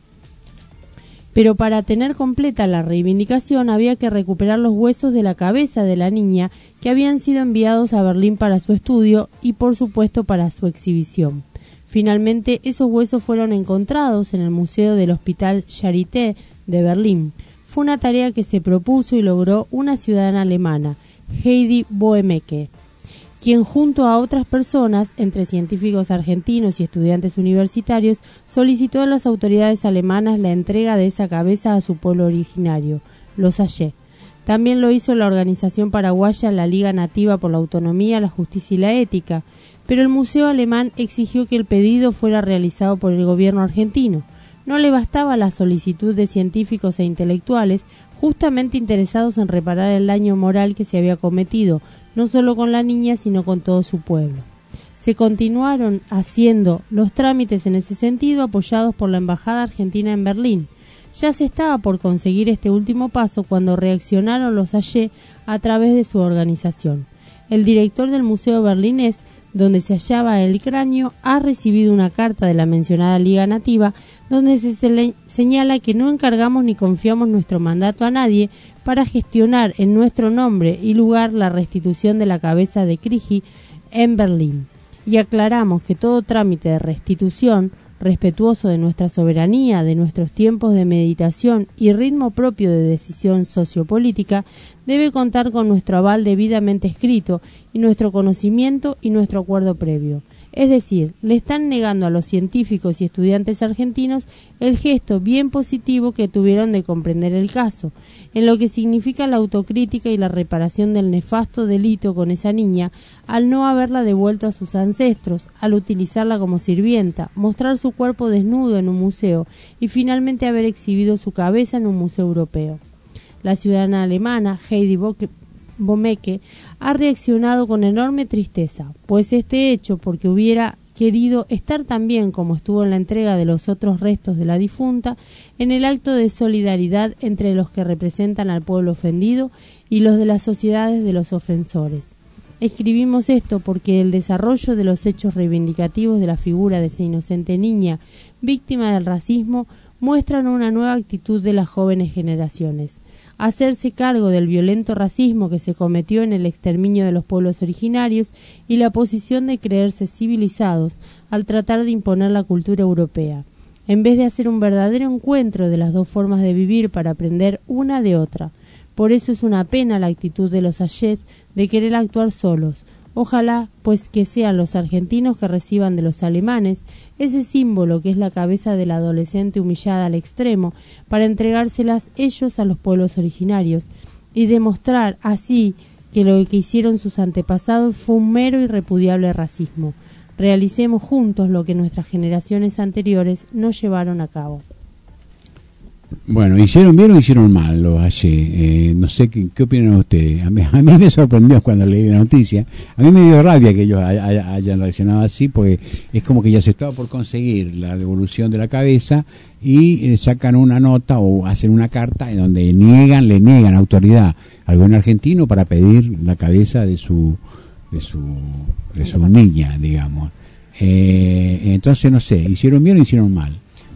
Pero para tener completa la reivindicación había que recuperar los huesos de la cabeza de la niña que habían sido enviados a Berlín para su estudio y por supuesto para su exhibición. Finalmente esos huesos fueron encontrados en el Museo del Hospital Charité de Berlín. Fue una tarea que se propuso y logró una ciudadana alemana, Heidi Boemeke, quien junto a otras personas, entre científicos argentinos y estudiantes universitarios, solicitó a las autoridades alemanas la entrega de esa cabeza a su pueblo originario, los Aye. También lo hizo la organización paraguaya la Liga Nativa por la Autonomía, la Justicia y la Ética, pero el Museo Alemán exigió que el pedido fuera realizado por el gobierno argentino. No le bastaba la solicitud de científicos e intelectuales justamente interesados en reparar el daño moral que se había cometido, no solo con la niña, sino con todo su pueblo. Se continuaron haciendo los trámites en ese sentido, apoyados por la Embajada Argentina en Berlín. Ya se estaba por conseguir este último paso cuando reaccionaron los Aye a través de su organización. El director del Museo Berlinés, donde se hallaba el cráneo, ha recibido una carta de la mencionada Liga Nativa donde se se señala que no encargamos ni confiamos nuestro mandato a nadie para gestionar en nuestro nombre y lugar la restitución de la cabeza de Kriji en Berlín. Y aclaramos que todo trámite de restitución, respetuoso de nuestra soberanía, de nuestros tiempos de meditación y ritmo propio de decisión sociopolítica, debe contar con nuestro aval debidamente escrito y nuestro conocimiento y nuestro acuerdo previo. Es decir, le están negando a los científicos y estudiantes argentinos el gesto bien positivo que tuvieron de comprender el caso, en lo que significa la autocrítica y la reparación del nefasto delito con esa niña al no haberla devuelto a sus ancestros, al utilizarla como sirvienta, mostrar su cuerpo desnudo en un museo y finalmente haber exhibido su cabeza en un museo europeo. La ciudadana alemana Heidi Boemeke ha reaccionado con enorme tristeza, pues este hecho, porque hubiera querido estar también como estuvo en la entrega de los otros restos de la difunta, en el acto de solidaridad entre los que representan al pueblo ofendido y los de las sociedades de los ofensores. Escribimos esto porque el desarrollo de los hechos reivindicativos de la figura de esa inocente niña, víctima del racismo, muestran una nueva actitud de las jóvenes generaciones. Hacerse cargo del violento racismo que se cometió en el exterminio de los pueblos originarios y la posición de creerse civilizados al tratar de imponer la cultura europea, en vez de hacer un verdadero encuentro de las dos formas de vivir para aprender una de otra. Por eso es una pena la actitud de los Ayes de querer actuar solos. Ojalá, pues, que sean los argentinos que reciban de los alemanes ese símbolo que es la cabeza de la adolescente humillada al extremo, para entregárselas ellos a los pueblos originarios y demostrar así que lo que hicieron sus antepasados fue un mero y repudiable racismo. Realicemos juntos lo que nuestras generaciones anteriores no llevaron a cabo. Bueno, ¿hicieron bien o hicieron mal los Aye? Eh, no sé, ¿qué, qué opinan ustedes? A mí, a mí me sorprendió cuando leí la noticia. A mí me dio rabia que ellos hay, hay, hayan reaccionado así, porque es como que ya se estaba por conseguir la devolución de la cabeza y eh, sacan una nota o hacen una carta en donde niegan, le niegan autoridad al gobierno argentino para pedir la cabeza de su de su, de su niña, digamos. Eh, entonces, no sé, ¿hicieron bien o hicieron mal?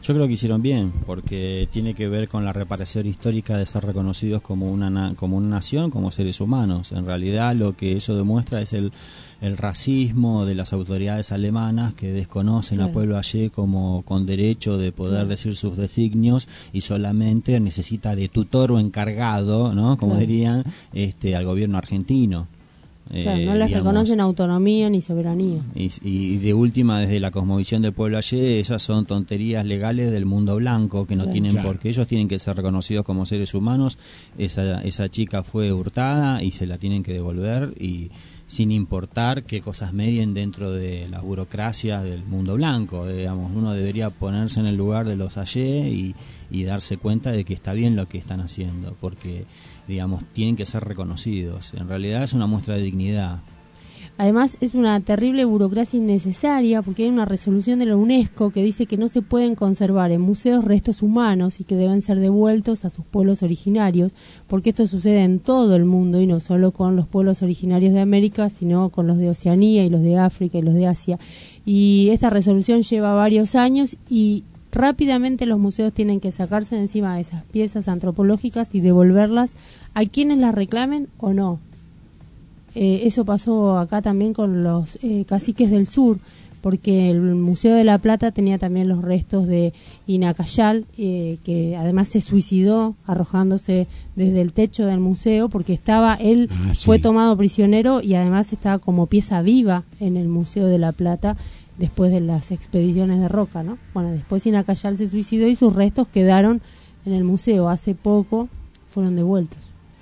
Yo creo que hicieron bien, porque tiene que ver con la reparación histórica de ser reconocidos como una na- como una nación, como seres humanos. En realidad lo que eso demuestra es el, el racismo de las autoridades alemanas que desconocen Claro. a Pueblo Allé como con derecho de poder Claro. decir sus designios y solamente necesita de tutor o encargado, ¿no? Como Claro. dirían, este, al gobierno argentino. Claro, Eh, no les digamos, reconocen autonomía ni soberanía. y, y de última, desde la cosmovisión del pueblo Allé, esas son tonterías legales del mundo blanco que no Claro. tienen Claro. por qué. Ellos tienen que ser reconocidos como seres humanos. Esa, esa chica fue hurtada y se la tienen que devolver, y sin importar qué cosas medien dentro de la burocracia del mundo blanco. Digamos, uno debería ponerse en el lugar de los Allé y, y darse cuenta de que está bien lo que están haciendo, porque digamos, tienen que ser reconocidos. En realidad es una muestra de dignidad. Además, es una terrible burocracia innecesaria, porque hay una resolución de la UNESCO que dice que no se pueden conservar en museos restos humanos y que deben ser devueltos a sus pueblos originarios, porque esto sucede en todo el mundo y no solo con los pueblos originarios de América, sino con los de Oceanía y los de África y los de Asia. Y esta resolución lleva varios años y rápidamente los museos tienen que sacarse de encima de esas piezas antropológicas y devolverlas a quienes las reclamen o no. Eh, eso pasó acá también con los eh, caciques del sur, porque el Museo de la Plata tenía también los restos de Inacayal, eh, que además se suicidó arrojándose desde el techo del museo, porque estaba él Ah, sí. fue tomado prisionero y además estaba como pieza viva en el Museo de la Plata después de las expediciones de Roca, ¿no? Bueno, después Inacayal se suicidó y sus restos quedaron en el museo. Hace poco fueron devueltos.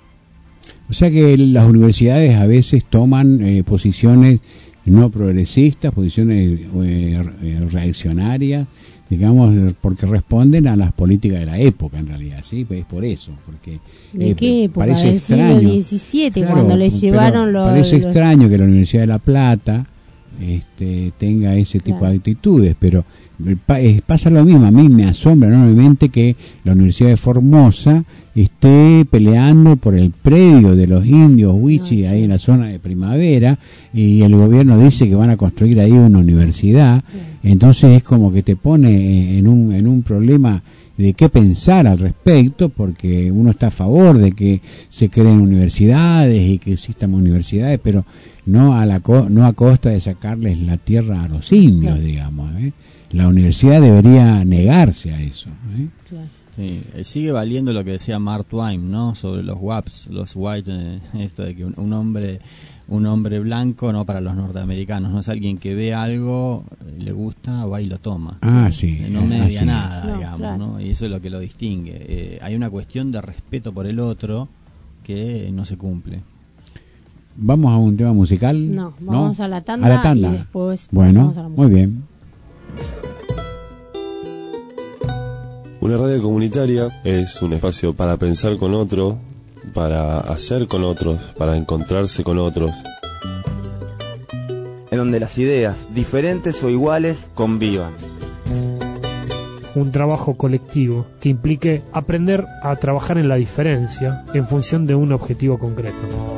O sea que las universidades a veces toman eh, posiciones no progresistas, posiciones eh, eh, reaccionarias, digamos, porque responden a las políticas de la época, en realidad, ¿sí? Pues es por eso, porque ¿De eh, qué época? parece Del extraño. siglo diecisiete, Claro, cuando les pero llevaron los... Parece los- extraño que la Universidad de La Plata este, tenga ese tipo Claro. de actitudes, pero pa- eh, pasa lo mismo. A mí me asombra enormemente que la Universidad de Formosa esté peleando por el predio de los indios Huichi, No, sí. ahí en la zona de Primavera, y el gobierno dice que van a construir ahí una universidad. Entonces es como que te pone en un, en un problema de qué pensar al respecto, porque uno está a favor de que se creen universidades y que existan universidades, pero no a la co- no a costa de sacarles la tierra a los indios, Claro. digamos, ¿eh? La universidad debería negarse a eso, ¿eh? Claro. Sí, eh, sigue valiendo lo que decía Mark Twain, ¿no? Sobre los W A Ps, los whites, eh, esto de que un, un hombre un hombre blanco no para los norteamericanos, no es alguien que ve algo, eh, le gusta, va y lo toma. Ah, sí. Eh, no ah, media sí. nada, No, digamos, claro. ¿no? Y eso es lo que lo distingue. Eh, hay una cuestión de respeto por el otro que no se cumple. Vamos a un tema musical. No, vamos a la tanda A la tanda. y después bueno, pasamos a la música. muy bien. Una radio comunitaria es un espacio para pensar con otro, para hacer con otros, para encontrarse con otros. En donde las ideas, diferentes o iguales, convivan. Un trabajo colectivo que implique aprender a trabajar en la diferencia en función de un objetivo concreto.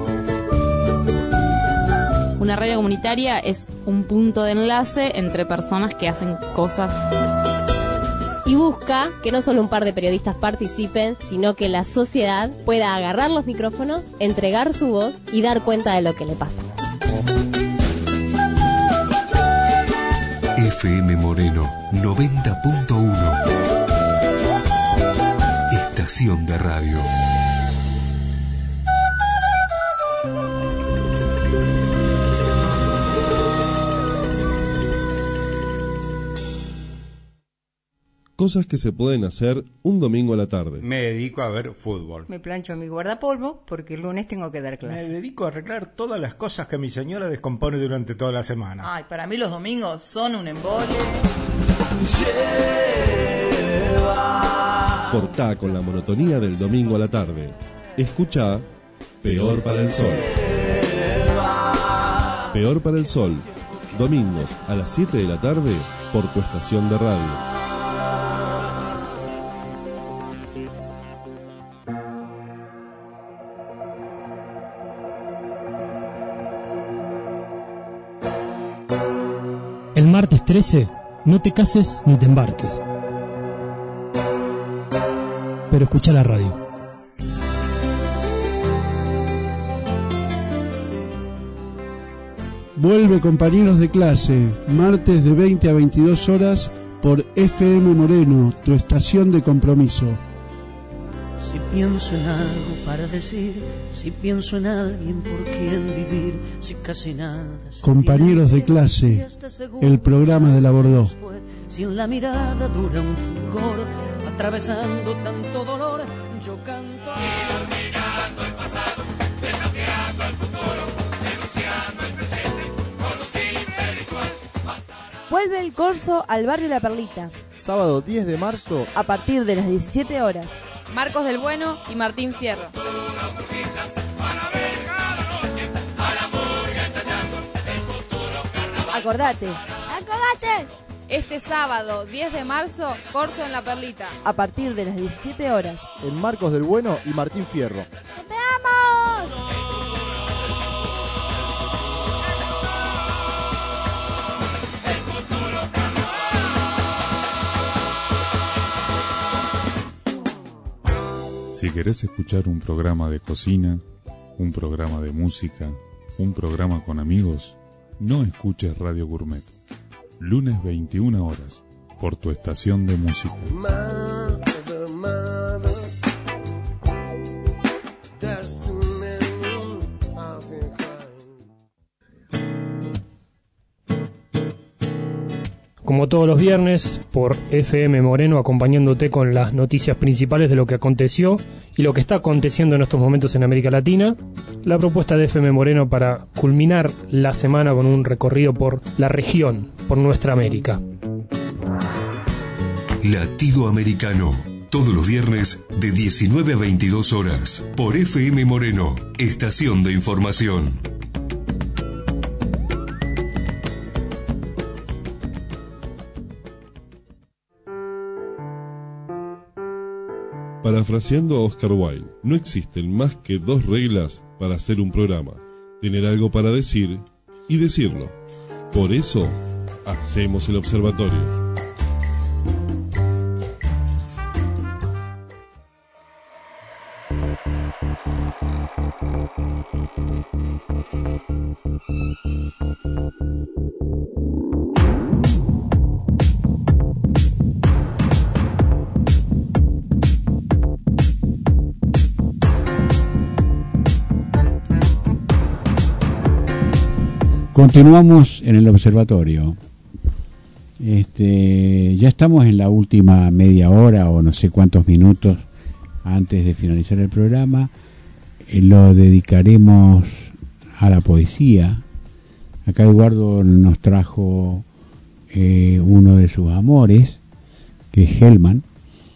Una radio comunitaria es un punto de enlace entre personas que hacen cosas. Y busca que no solo un par de periodistas participen, sino que la sociedad pueda agarrar los micrófonos, entregar su voz y dar cuenta de lo que le pasa. F M Moreno noventa punto uno. Estación de radio. Cosas que se pueden hacer un domingo a la tarde. Me dedico a ver fútbol. Me plancho mi guardapolvo porque el lunes tengo que dar Me clase. dedico a arreglar todas las cosas que mi señora descompone durante toda la semana. Ay, para mí los domingos son un embole. Cortá con la monotonía del domingo a la tarde. Escucha Peor para el Sol. Peor para el Sol. Domingos a las siete de la tarde por tu estación de radio. El martes trece, no te cases ni te embarques. pero escucha la radio. Vuelve Compañeros de Clase, martes de veinte a veintidós horas por F M Moreno, tu estación de compromiso. Si pienso en algo para decir, si pienso en alguien por quien vivir, si casi nada. Compañeros de Clase, el programa de la Bordó. Si en la mirada dura un fulgor, atravesando tanto dolor, yo canto. Mirando el pasado, desafiando el futuro, denunciando el presente, con luz intelectual. Vuelve el corso al barrio La Perlita. Sábado diez de marzo, a partir de las diecisiete horas. Marcos del Bueno y Martín Fierro. Acordate. Acordate. Este sábado diez de marzo, corso en La Perlita. A partir de las diecisiete horas. En Marcos del Bueno y Martín Fierro. ¡Esperamos! Si querés escuchar un programa de cocina, un programa de música, un programa con amigos, no escuches Radio Gourmet. Lunes veintiuna horas, por tu estación de música. Mother, mother, there's too many of your kind. Como todos los viernes, por F M Moreno, acompañándote con las noticias principales de lo que aconteció y lo que está aconteciendo en estos momentos en América Latina. La propuesta de F M Moreno para culminar la semana con un recorrido por la región, por nuestra América. Latido Americano, todos los viernes de diecinueve a veintidós horas, por F M Moreno, estación de información. Parafraseando a Oscar Wilde, no existen más que dos reglas para hacer un programa: tener algo para decir y decirlo. Por eso, hacemos el observatorio. Continuamos en el observatorio. Este, ya estamos en la última media hora o no sé cuántos minutos antes de finalizar el programa. Eh, lo dedicaremos a la poesía. Acá Eduardo nos trajo eh, uno de sus amores, que es Hellman.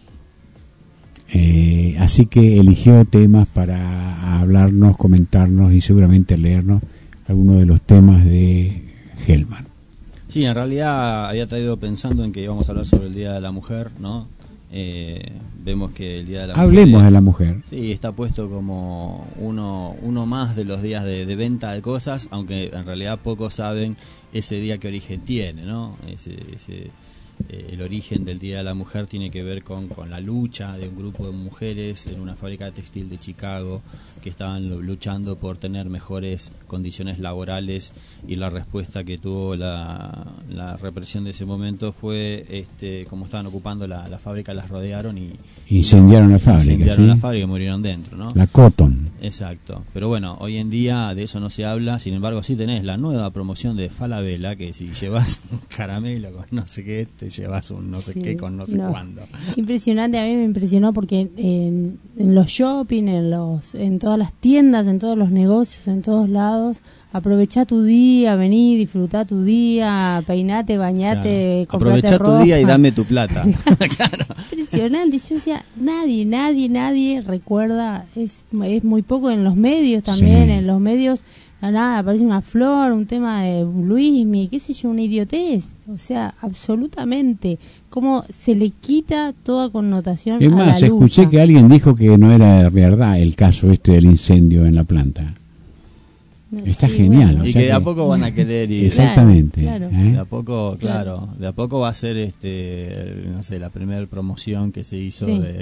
Eh, así que eligió temas para hablarnos, comentarnos y seguramente leernos algunos de los temas de Hellman. Sí, en realidad había traído pensando en que íbamos a hablar sobre el Día de la Mujer, ¿no? Eh, vemos que el Día de la Hablemos Mujer... de la mujer. Sí, está puesto como uno uno más de los días de, de venta de cosas, aunque en realidad pocos saben ese día qué origen tiene, ¿no? Ese... ese Eh, el origen del Día de la Mujer tiene que ver con, con la lucha de un grupo de mujeres en una fábrica textil de Chicago que estaban luchando por tener mejores condiciones laborales, y la respuesta que tuvo la, la represión de ese momento fue, este, como estaban ocupando la, la fábrica, las rodearon y incendiaron la fábrica, incendiaron ¿sí? la fábrica y murieron dentro, ¿no? La Cotton. Exacto. Pero bueno, hoy en día de eso no se habla. Sin embargo, sí tenés la nueva promoción de Falabella, que si llevas un caramelo con no sé qué, te llevas un no sé Sí, qué con no sé no. cuándo. Impresionante, a mí me impresionó porque en, en los shopping, en los en todas las tiendas, en todos los negocios, en todos lados, aprovechá tu día, vení, disfrutá tu día, peinate, bañate, Claro. comprate Aprovechá ropa. tu día y dame tu plata. Impresionante. Yo decía, nadie, nadie, nadie recuerda, es, es muy poco en los medios también, Sí. en los medios, nada, aparece una flor, un tema de Luismi, qué sé yo, una idiotez, o sea, absolutamente, cómo se le quita toda connotación Es a más, la lucha. escuché que alguien dijo que no era verdad el caso este del incendio en la planta. Está Sí, genial. bueno. o Y sea que de a poco van a querer ir. Exactamente. Claro, ¿eh? De a poco, claro, Claro. de a poco va a ser, este, no sé, la primera promoción que se hizo Sí. de,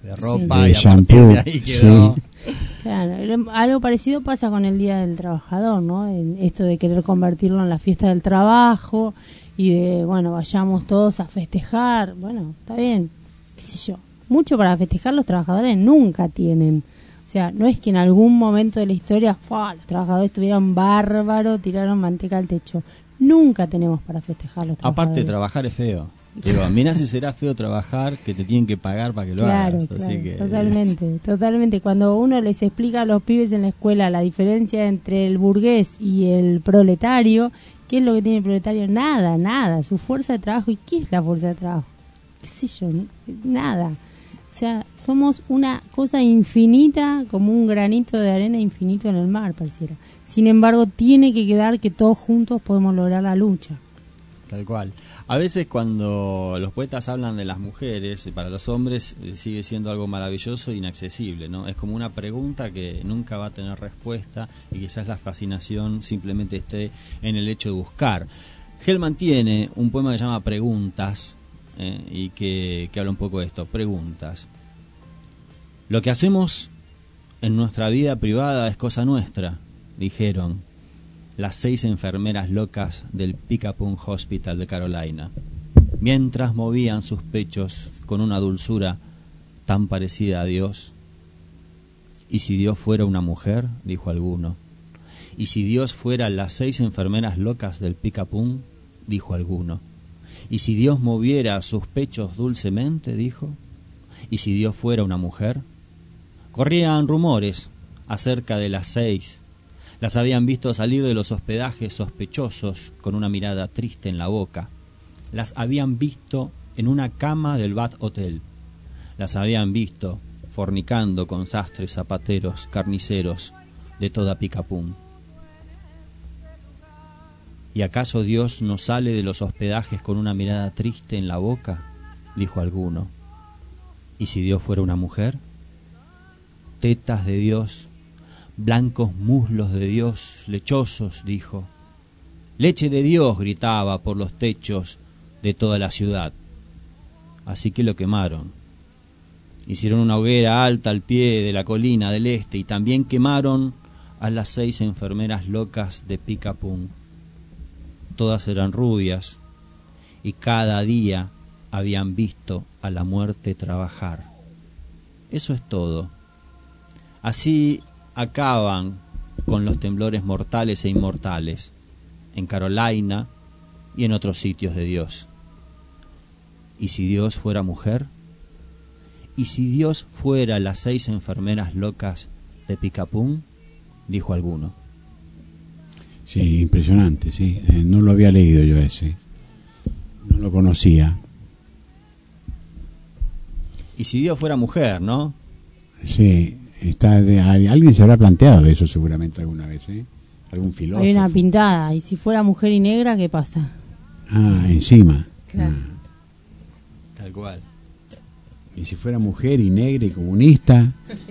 de ropa sí. y de a shampoo, partir de ahí quedó. sí. Claro, algo parecido pasa con el Día del Trabajador, ¿no? En esto de querer convertirlo en la fiesta del trabajo y de, bueno, vayamos todos a festejar. Bueno, está bien, qué sé yo. Mucho para festejar los trabajadores nunca tienen. O sea, no es que en algún momento de la historia, ¡fua!, los trabajadores estuvieron bárbaros, tiraron manteca al techo. Nunca tenemos para festejar los trabajadores. Aparte, trabajar es feo. Digo, mira si será feo trabajar, que te tienen que pagar para que lo claro, hagas. claro, Así que, totalmente, totalmente. Cuando uno les explica a los pibes en la escuela la diferencia entre el burgués y el proletario, ¿qué es lo que tiene el proletario? Nada, nada. Su fuerza de trabajo. ¿Y qué es la fuerza de trabajo? ¿Qué sé yo? Nada. O sea, somos una cosa infinita, como un granito de arena infinito en el mar, pareciera. Sin embargo, tiene que quedar que todos juntos podemos lograr la lucha. Tal cual. A veces cuando los poetas hablan de las mujeres, para los hombres eh, sigue siendo algo maravilloso e inaccesible, ¿no? Es como una pregunta que nunca va a tener respuesta y quizás la fascinación simplemente esté en el hecho de buscar. Hellman tiene un poema que se llama Preguntas eh, y que, que habla un poco de esto. Preguntas. Lo que hacemos en nuestra vida privada es cosa nuestra, dijeron las seis enfermeras locas del Pick-a-Pung Hospital de Carolina, mientras movían sus pechos con una dulzura tan parecida a Dios. ¿Y si Dios fuera una mujer?, dijo alguno. ¿Y si Dios fuera las seis enfermeras locas del Pick-a-Pung?, dijo alguno. ¿Y si Dios moviera sus pechos dulcemente?, dijo. ¿Y si Dios fuera una mujer? Corrían rumores acerca de las seis. Las habían visto salir de los hospedajes sospechosos con una mirada triste en la boca. Las habían visto en una cama del Bat Hotel. Las habían visto fornicando con sastres, zapateros, carniceros de toda Pick-a-Pung. ¿Y acaso Dios no sale de los hospedajes con una mirada triste en la boca?, dijo alguno. ¿Y si Dios fuera una mujer? Tetas de Dios, blancos muslos de Dios, lechosos, dijo. Leche de Dios, gritaba por los techos de toda la ciudad. Así que lo quemaron. Hicieron una hoguera alta al pie de la colina del este y también quemaron a las seis enfermeras locas de Pick-a-Pung. Todas eran rubias y cada día habían visto a la muerte trabajar. Eso es todo. Así acaban con los temblores mortales e inmortales en Carolina y en otros sitios de Dios. ¿Y si Dios fuera mujer? ¿Y si Dios fuera las seis enfermeras locas de Pick-a-Pung?, dijo alguno. Sí, impresionante, sí. Eh, no lo había leído yo ese. No lo conocía. ¿Y si Dios fuera mujer, no? Sí. Está de, alguien se habrá planteado eso seguramente alguna vez, ¿eh? Algún filósofo. Hay una pintada. ¿Y si fuera mujer y negra, qué pasa? Ah, encima. Claro. Ah. Tal cual. ¿Y si fuera mujer y negra y comunista?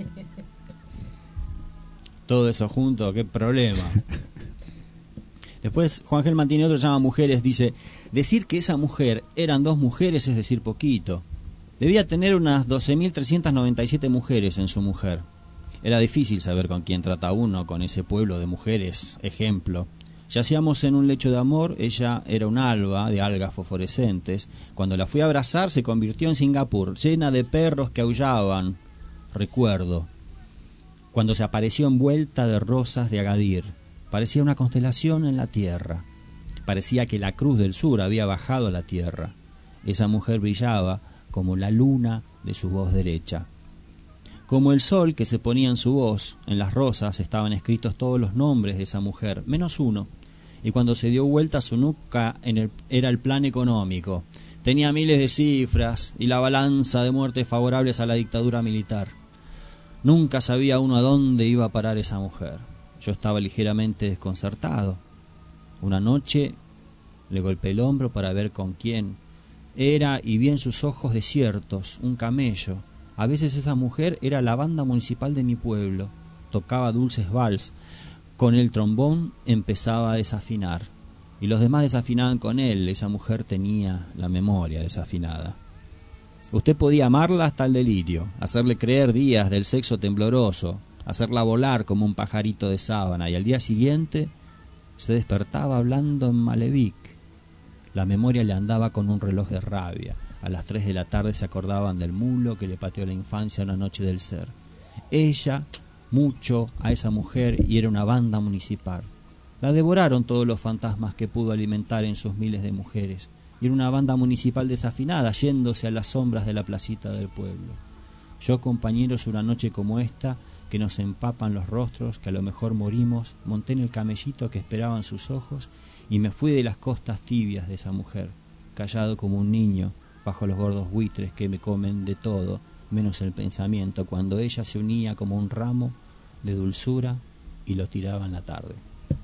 Todo eso junto, qué problema. Después Juan Gelman tiene otro que se llama Mujeres. Dice, decir que esa mujer eran dos mujeres es decir poquito. Debía tener unas doce mil trescientas noventa y siete mujeres en su mujer. Era difícil saber con quién trata uno, con ese pueblo de mujeres, ejemplo. Yacíamos en un lecho de amor, ella era un alba de algas fosforescentes. Cuando la fui a abrazar se convirtió en Singapur, llena de perros que aullaban. Recuerdo. Cuando se apareció envuelta de rosas de Agadir, parecía una constelación en la tierra. Parecía que la cruz del sur había bajado a la tierra. Esa mujer brillaba como la luna de su voz derecha. Como el sol que se ponía en su voz, en las rosas estaban escritos todos los nombres de esa mujer, menos uno. Y cuando se dio vuelta su nuca en el, era el plan económico. Tenía miles de cifras y la balanza de muertes favorables a la dictadura militar. Nunca sabía uno a dónde iba a parar esa mujer. Yo estaba ligeramente desconcertado. Una noche le golpeé el hombro para ver con quién era y vi en sus ojos desiertos un camello. A veces esa mujer era la banda municipal de mi pueblo. Tocaba dulces vals. Con el trombón empezaba a desafinar. Y los demás desafinaban con él. Esa mujer tenía la memoria desafinada. Usted podía amarla hasta el delirio, hacerle creer días del sexo tembloroso, hacerla volar como un pajarito de sábana, y al día siguiente se despertaba hablando en Malevic. La memoria le andaba con un reloj de rabia. A las tres de la tarde se acordaban del mulo que le pateó la infancia una noche del ser. Ella, mucho a esa mujer, y era una banda municipal. La devoraron todos los fantasmas que pudo alimentar en sus miles de mujeres. Y era una banda municipal desafinada, yéndose a las sombras de la placita del pueblo. Yo, compañeros, una noche como esta, que nos empapan los rostros, que a lo mejor morimos, monté en el camellito que esperaban sus ojos y me fui de las costas tibias de esa mujer, callado como un niño, bajo los gordos buitres que me comen de todo, menos el pensamiento, cuando ella se unía como un ramo de dulzura y lo tiraba en la tarde.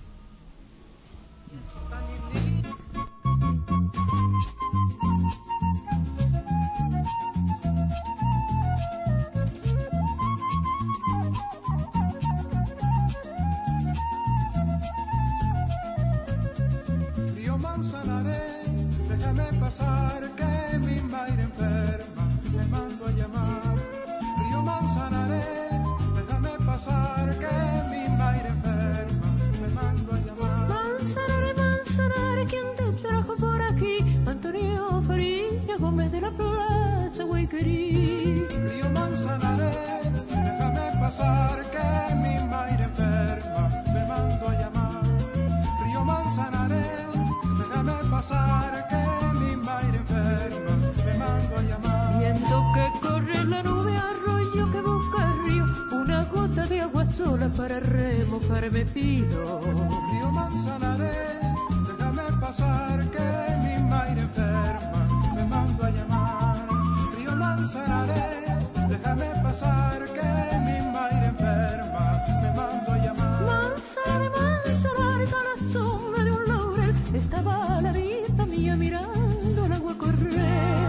Río Manzanares, déjame pasar que mi madre enferma me mando a llamar. Río Manzanares, déjame pasar que mi madre enferma me mando a llamar. Manzanares, Manzanares, ¿quién te trajo por aquí? Antonio Faría Gómez de la Plaza Huayquerí. Río Manzanares, déjame pasar que mi madre enferma me mando a llamar. Río Manzanares, déjame pasar que mi madre enferma me mando a llamar. Viento que corre la nube, arroyo que busca el río, una gota de agua sola para remojar me pido. Río Manzanares, déjame pasar que mi madre enferma me mando a llamar. Río Manzanares, déjame pasar que mi madre enferma me mando a llamar. Manzanares, Manzanares, a la sombra de un laurel estaba la vida mía mirando el agua correr.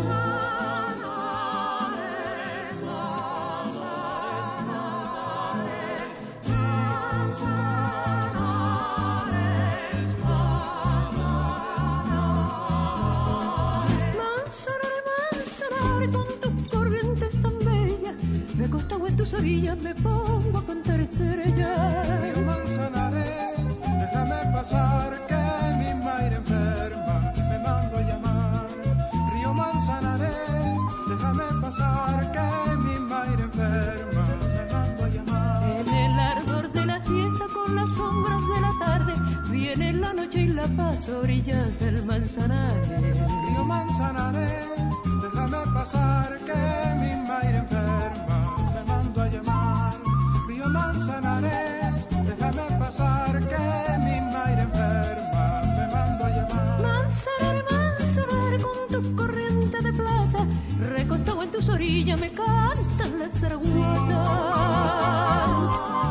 Me acostaba en tus orillas, me pongo a contar estrellas. Río Manzanares, déjame pasar que mi madre enferma me mando a llamar. Río Manzanares, déjame pasar que mi madre enferma me mando a llamar. En el ardor de la siesta con las sombras de la tarde viene la noche y la paz a orillas del Manzanares. Río Manzanares, déjame pasar que mi madre enferma me mando a llamar. Río Manzanares, déjame pasar que mi madre enferma me mando a llamar. Manzanares, Manzanares, con tu corriente de plata, recostado en tus orillas me cantan las zaragotas.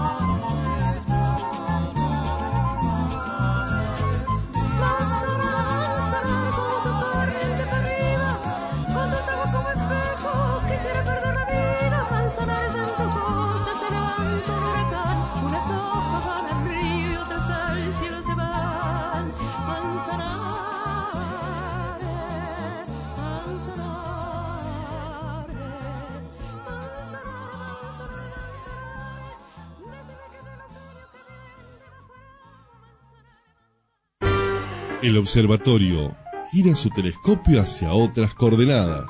Quisiera perder la vida, Manzanares en tu costa se levanta un huracán, unas hojas van al río y otras al cielo se van. Manzanares, Manzanares, Manzanares, El observatorio gira su telescopio hacia otras coordenadas.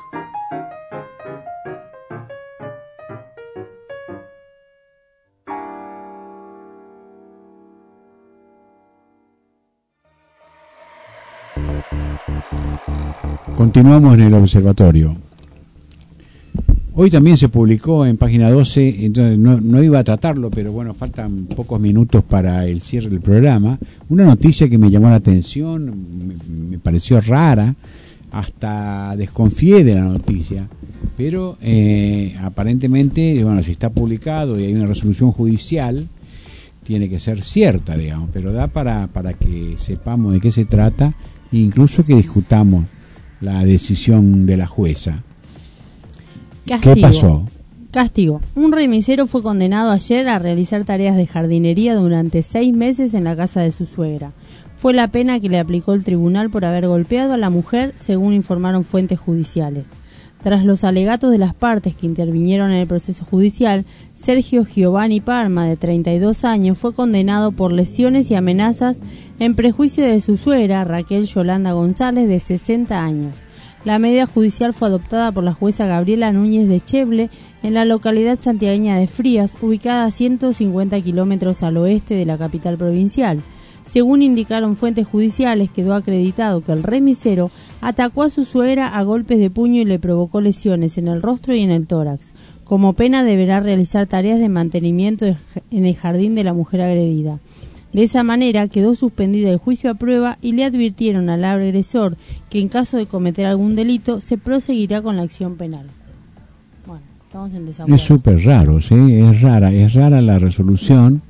Continuamos en el observatorio. Hoy también se publicó en página doce, entonces no, no iba a tratarlo, pero bueno, faltan pocos minutos para el cierre del programa. Una noticia que me llamó la atención, me, me pareció rara, hasta desconfié de la noticia, pero eh, aparentemente, bueno, si está publicado y hay una resolución judicial, tiene que ser cierta, digamos, pero da para, para que sepamos de qué se trata e incluso que discutamos la decisión de la jueza. Castigo. ¿Qué pasó? Castigo. Un remisero fue condenado ayer a realizar tareas de jardinería durante seis meses en la casa de su suegra. Fue la pena que le aplicó el tribunal por haber golpeado a la mujer, según informaron fuentes judiciales. Tras los alegatos de las partes que intervinieron en el proceso judicial, Sergio Giovanni Parma, de treinta y dos años, fue condenado por lesiones y amenazas en prejuicio de su suegra, Raquel Yolanda González, de sesenta años. La medida judicial fue adoptada por la jueza Gabriela Núñez de Cheble en la localidad santiagueña de Frías, ubicada a ciento cincuenta kilómetros al oeste de la capital provincial. Según indicaron fuentes judiciales, quedó acreditado que el remisero atacó a su suegra a golpes de puño y le provocó lesiones en el rostro y en el tórax. Como pena deberá realizar tareas de mantenimiento en el jardín de la mujer agredida. De esa manera quedó suspendido el juicio a prueba y le advirtieron al agresor que en caso de cometer algún delito se proseguirá con la acción penal. Bueno, estamos en desacuerdo. Es súper raro, ¿sí? Es rara, es rara la resolución.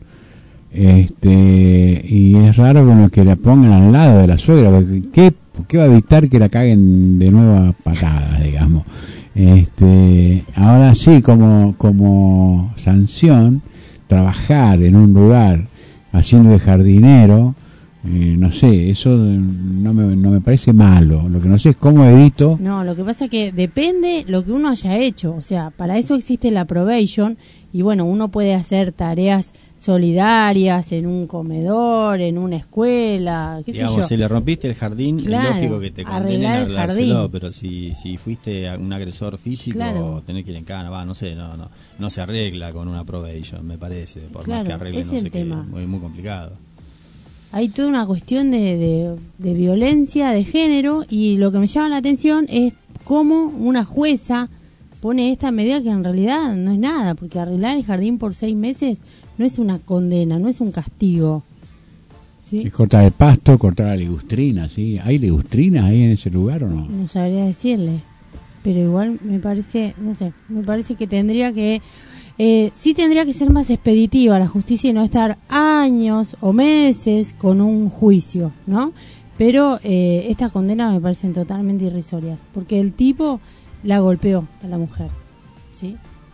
Este y es raro bueno, que la pongan al lado de la suegra, porque ¿qué, qué va a evitar que la caguen de nuevo a patadas, digamos? Este, ahora sí, como como sanción, trabajar en un lugar haciendo de jardinero, eh, no sé, eso no me, no me parece malo. Lo que no sé es cómo evito. No, lo que pasa es que depende lo que uno haya hecho, o sea, para eso existe la probation y bueno, uno puede hacer tareas solidarias en un comedor, en una escuela, qué Digamos, sé yo. si le rompiste el jardín, Claro, es lógico que te condenen arreglar a el arreglárselo, jardín. pero si si fuiste un agresor físico, Claro. tenés que ir en cana, va, no sé, no no no se arregla con una probation, me parece, por Claro, más que arregle, es no el sé qué, tema. muy, muy complicado. Hay toda una cuestión de, de, de violencia de género y lo que me llama la atención es cómo una jueza pone esta medida que en realidad no es nada, porque arreglar el jardín por seis meses no es una condena, no es un castigo. ¿Sí? Es cortar el pasto, cortar la ligustrina, ¿sí? ¿Hay ligustrinas ahí en ese lugar o no? No sabría decirle, pero igual me parece, no sé, me parece que tendría que, eh, sí tendría que ser más expeditiva la justicia y no estar años o meses con un juicio, ¿no? Pero eh, estas condenas me parecen totalmente irrisorias, porque el tipo la golpeó a la mujer, ¿sí?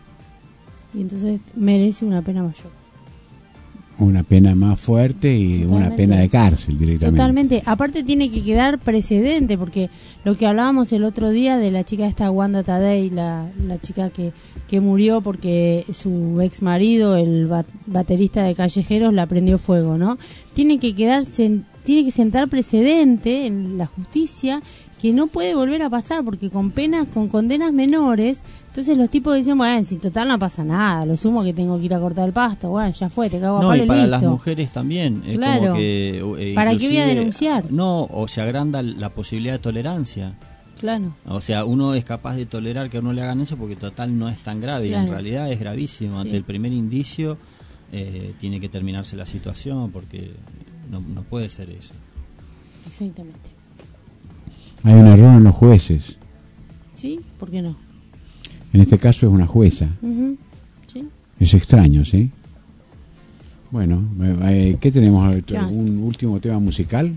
Y entonces merece una pena mayor. Una pena más fuerte y Totalmente. una pena de cárcel directamente. Totalmente. Aparte tiene que quedar precedente, porque lo que hablábamos el otro día de la chica esta Wanda Tadei, la, la chica que, que murió porque su ex marido, el bat- baterista de Callejeros, la prendió fuego, ¿no? Tiene que quedar, sen- tiene que sentar precedente en la justicia que no puede volver a pasar, porque con penas, con condenas menores, entonces los tipos dicen, bueno, si total no pasa nada, lo sumo que tengo que ir a cortar el pasto, bueno, ya fue, te cago a No, palo y y para listo. las mujeres también. Es Claro. como que, eh, ¿Para qué voy a inclusive, denunciar? No, o se agranda la posibilidad de tolerancia. Claro. O sea, uno es capaz de tolerar que a uno le hagan eso porque total no es tan grave y Claro. en realidad es gravísimo. Sí. Ante el primer indicio eh, tiene que terminarse la situación porque no, no puede ser eso. Exactamente. Hay un error en los jueces. ¿Sí? ¿Por qué no? En este caso es una jueza. Ujú. ¿Sí? Es extraño, ¿sí? Bueno, eh, ¿qué tenemos? ¿Qué más? ¿Un último tema musical?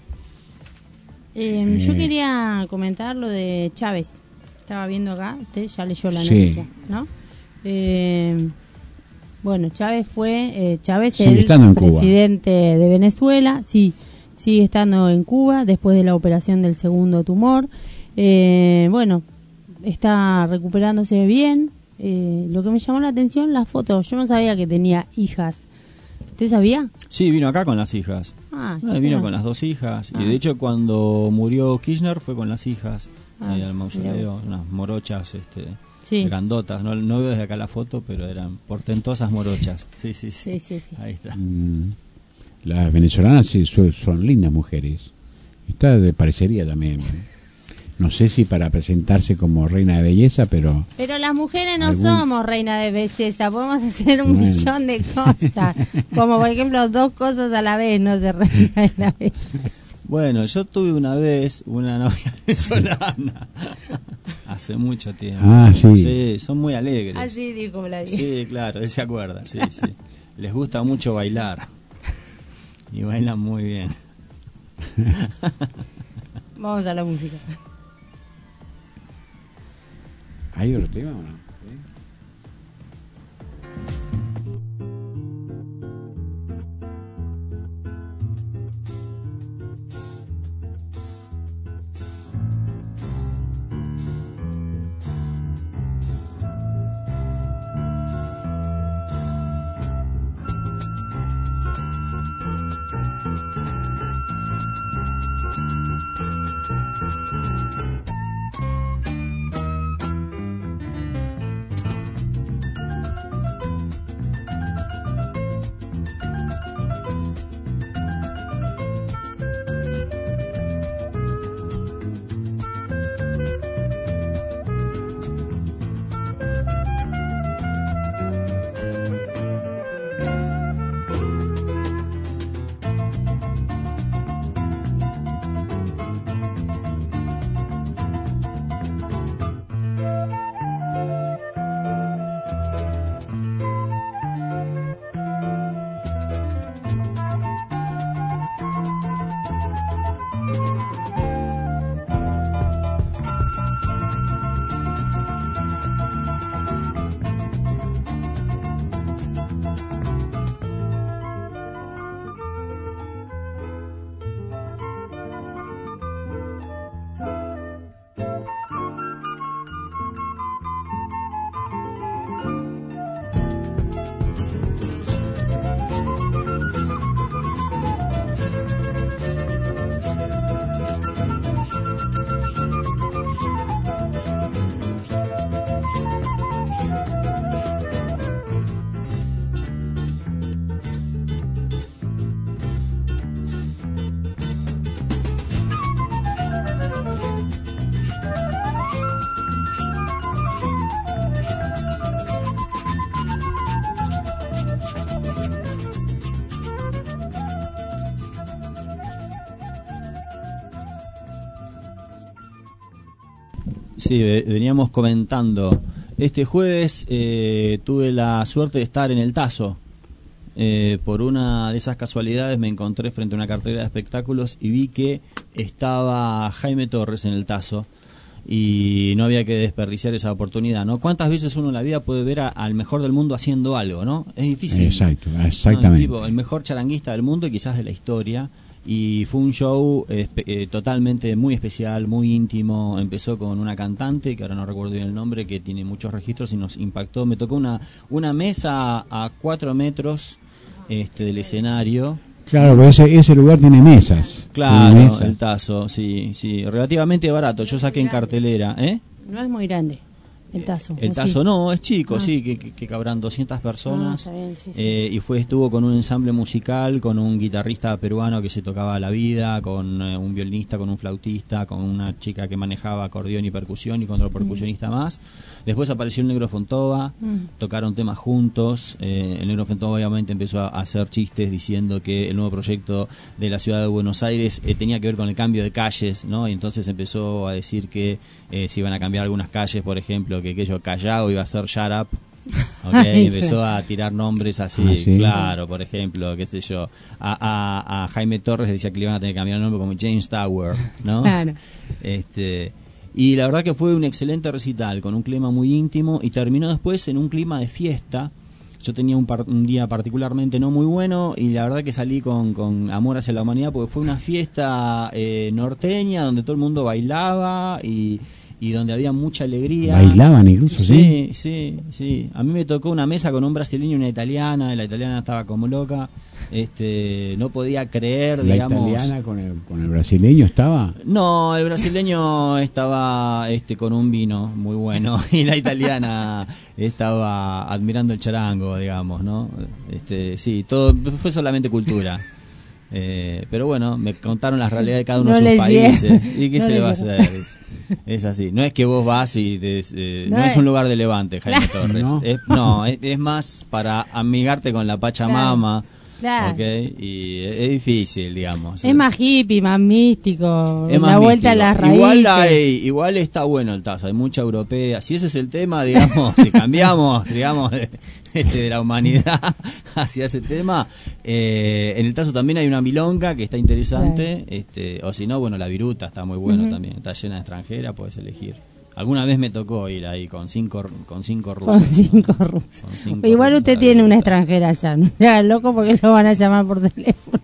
Eh, Eh. Yo quería comentar lo de Chávez. Estaba viendo acá, usted ya leyó la Sí. noticia, ¿no? Eh, bueno, Chávez fue, eh, Chávez Sigue el estando en Cuba. presidente de Venezuela, sí, sigue estando en Cuba después de la operación del segundo tumor. Eh, bueno, está recuperándose bien. Eh, lo que me llamó la atención, las fotos. Yo no sabía que tenía hijas. ¿Usted sabía? Sí, vino acá con las hijas. Ah, No, qué vino bueno. con las dos hijas. Ah. Y de hecho cuando murió Kirchner fue con las hijas Ah, eh, al mirá mausoleo, vos. unas morochas este, Sí. grandotas. No, no veo desde acá la foto, pero eran portentosas morochas. Sí, sí, sí. Sí, sí, sí. Ahí está. Mm, Las venezolanas sí son, son lindas mujeres. Esta de parecería también. No sé si para presentarse como reina de belleza, pero Pero las mujeres no Algún- somos reina de belleza, podemos hacer un Bueno. millón de cosas, como por ejemplo dos cosas a la vez, no ser reina de la belleza. Bueno, yo tuve una vez una novia venezolana. Hace mucho tiempo. Ah, sí. Sí, son muy alegres. Así dijo Vladimir. Sí, claro, él se acuerda, sí, sí. Les gusta mucho bailar. Y bailan muy bien. Vamos a la música. ¿hay otro tema o no? Sí, veníamos comentando. Este jueves eh, tuve la suerte de estar en el Tazo. Eh, por una de esas casualidades me encontré frente a una cartelera de espectáculos y vi que estaba Jaime Torres en el Tazo y no había que desperdiciar esa oportunidad, ¿no? ¿Cuántas veces uno en la vida puede ver a, al mejor del mundo haciendo algo, ¿no? Es difícil. Exacto, exactamente. No, el, tipo, el mejor charanguista del mundo y quizás de la historia. Y fue un show eh, eh, totalmente muy especial, muy íntimo. Empezó con una cantante, que ahora no recuerdo bien el nombre, que tiene muchos registros y nos impactó. Me tocó una, una mesa a cuatro metros este, del escenario. Claro, pero ese, ese lugar tiene mesas. Claro, tiene mesas. El Tazo, sí, sí. Relativamente barato. Yo saqué en cartelera, ¿eh? No es muy grande. El Tazo. El Tazo sí? no, es chico, Ah. sí, que, que, que cabrán doscientas personas. Ah, está bien, sí, sí. Eh, y fue estuvo con un ensamble musical, con un guitarrista peruano que se tocaba la vida, con eh, un violinista, con un flautista, con una chica que manejaba acordeón y percusión y con otro percusionista más. Después apareció el Negro Fontova, Mm. tocaron temas juntos. Eh, el Negro Fontova obviamente empezó a, a hacer chistes diciendo que el nuevo proyecto de la ciudad de Buenos Aires eh, tenía que ver con el cambio de calles, ¿no? Y entonces empezó a decir que eh, se iban a cambiar algunas calles, por ejemplo, que aquello Callao iba a ser Shut Up. Okay, y empezó a tirar nombres así, Ah, ¿sí? claro, por ejemplo, qué sé yo, a, a, a Jaime Torres decía que le iban a tener que cambiar el nombre como James Tower, ¿no? Claro. Este, y la verdad que fue un excelente recital, con un clima muy íntimo, y terminó después en un clima de fiesta. Yo tenía un, par, un día particularmente no muy bueno, y la verdad que salí con, con amor hacia la humanidad, porque fue una fiesta eh, norteña, donde todo el mundo bailaba, y... y donde había mucha alegría. Bailaban incluso, sí. Sí, sí, sí. A mí me tocó una mesa con un brasileño y una italiana, y la italiana estaba como loca. Este, no podía creer, ¿La digamos. italiana con el, con el brasileño estaba? No, el brasileño estaba este con un vino muy bueno y la italiana estaba admirando el charango, digamos, ¿no? Este, sí, todo fue solamente cultura. Eh, pero bueno, me contaron las realidades de cada uno No de sus les países. dieron. ¿Y qué No se le les va a dieron. hacer? Es, es así. No es que vos vas y... des- eh, no, No es es- un lugar de levante, Jaime Torres. No. Es, no, es, es más para amigarte con la Pachamama. Claro. ¿Ok? Y es, es difícil, digamos. Es más hippie, más místico. Es más la vuelta místico. a las raíces. Igual, hay, igual está bueno el Tazo, hay mucha europea. Si ese es el tema, digamos, si cambiamos, digamos, de, de, de la humanidad hacia ese tema, eh, en el Tazo también hay una milonga que está interesante, este, o si no, bueno, la viruta está muy bueno Ujú. también, está llena de extranjera, puedes elegir. Alguna vez me tocó ir ahí con cinco con cinco rusos. Con cinco rusos. Con cinco Igual rusos usted a la tiene una viruta. extranjera allá. No se haga loco porque lo van a llamar por teléfono.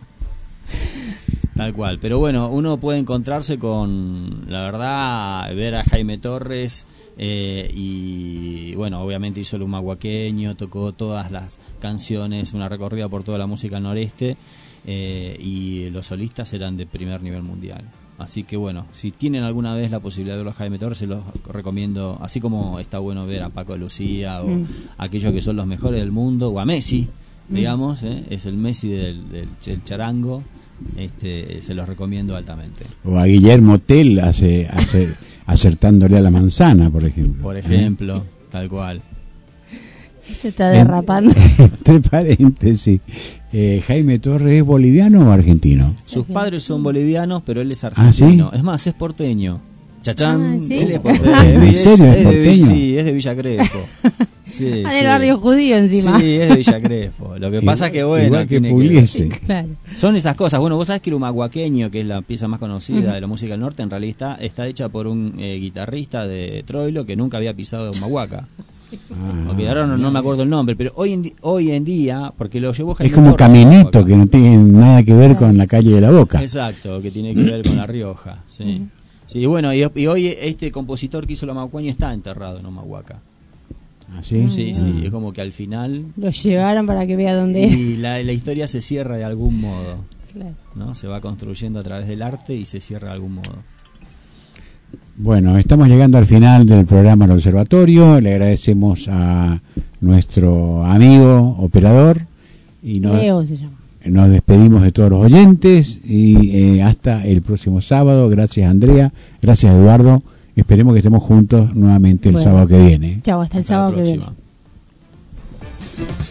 Tal cual, pero bueno, uno puede encontrarse con, la verdad, ver a Jaime Torres eh, y bueno, obviamente hizo el humahuaqueño, tocó todas las canciones, una recorrida por toda la música noreste eh, y los solistas eran de primer nivel mundial. Así que bueno, si tienen alguna vez la posibilidad de ver a Jaime Torres, se los recomiendo, así como está bueno ver a Paco de Lucía o Mm. aquellos que son los mejores del mundo, o a Messi, Mm. digamos, ¿eh? Es el Messi del, del, del charango. Este, se los recomiendo altamente. O a Guillermo Tell hace, hace, acertándole a la manzana, por ejemplo. Por ejemplo, tal cual. Esto está derrapando. Entre paréntesis, eh, ¿Jaime Torres es boliviano o argentino? Sus padres son bolivianos, pero él es ¿Ah, argentino. Es más, es porteño. Chachán, Ah, ¿sí? él es porteño. ¿En Es- serio es es de porteño? Villa- Sí, es de Villa Crespo. Sí, Ah, sí. del barrio judío encima. Sí, es de Villa Crespo. Lo que Igual- pasa es que, bueno, igual que tiene Pugliese. Claro. Son esas cosas. Bueno, vos sabés que el humahuaqueño, que es la pieza más conocida Ujú. de la música del norte, en realidad está, está hecha por un eh, guitarrista de Troilo que nunca había pisado Humahuaca. Ah, Ok, ahora no, no me acuerdo el nombre, pero hoy en, di- hoy en día, porque lo llevó Jaime es como Torres a Caminito, Humahuaca. que no tiene nada que ver con la calle de la Boca. Exacto, que tiene que ver con La Rioja. Sí, sí, bueno, y, y hoy este compositor que hizo la Humahuaqueño está enterrado en Humahuaca. ¿Ah, sí? Sí, Ah. sí, es como que al final... Lo llevaron para que vea dónde era. Y la, la historia se cierra de algún modo, Claro. ¿no? Se va construyendo a través del arte y se cierra de algún modo. Bueno, estamos llegando al final del programa El Observatorio. Le agradecemos a nuestro amigo operador y nos, Leo se llama. nos despedimos de todos los oyentes y eh, hasta el próximo sábado. Gracias, Andrea. Gracias, Eduardo. Esperemos que estemos juntos nuevamente el Bueno. sábado que viene. Chao, hasta el Hasta la sábado que viene. próxima.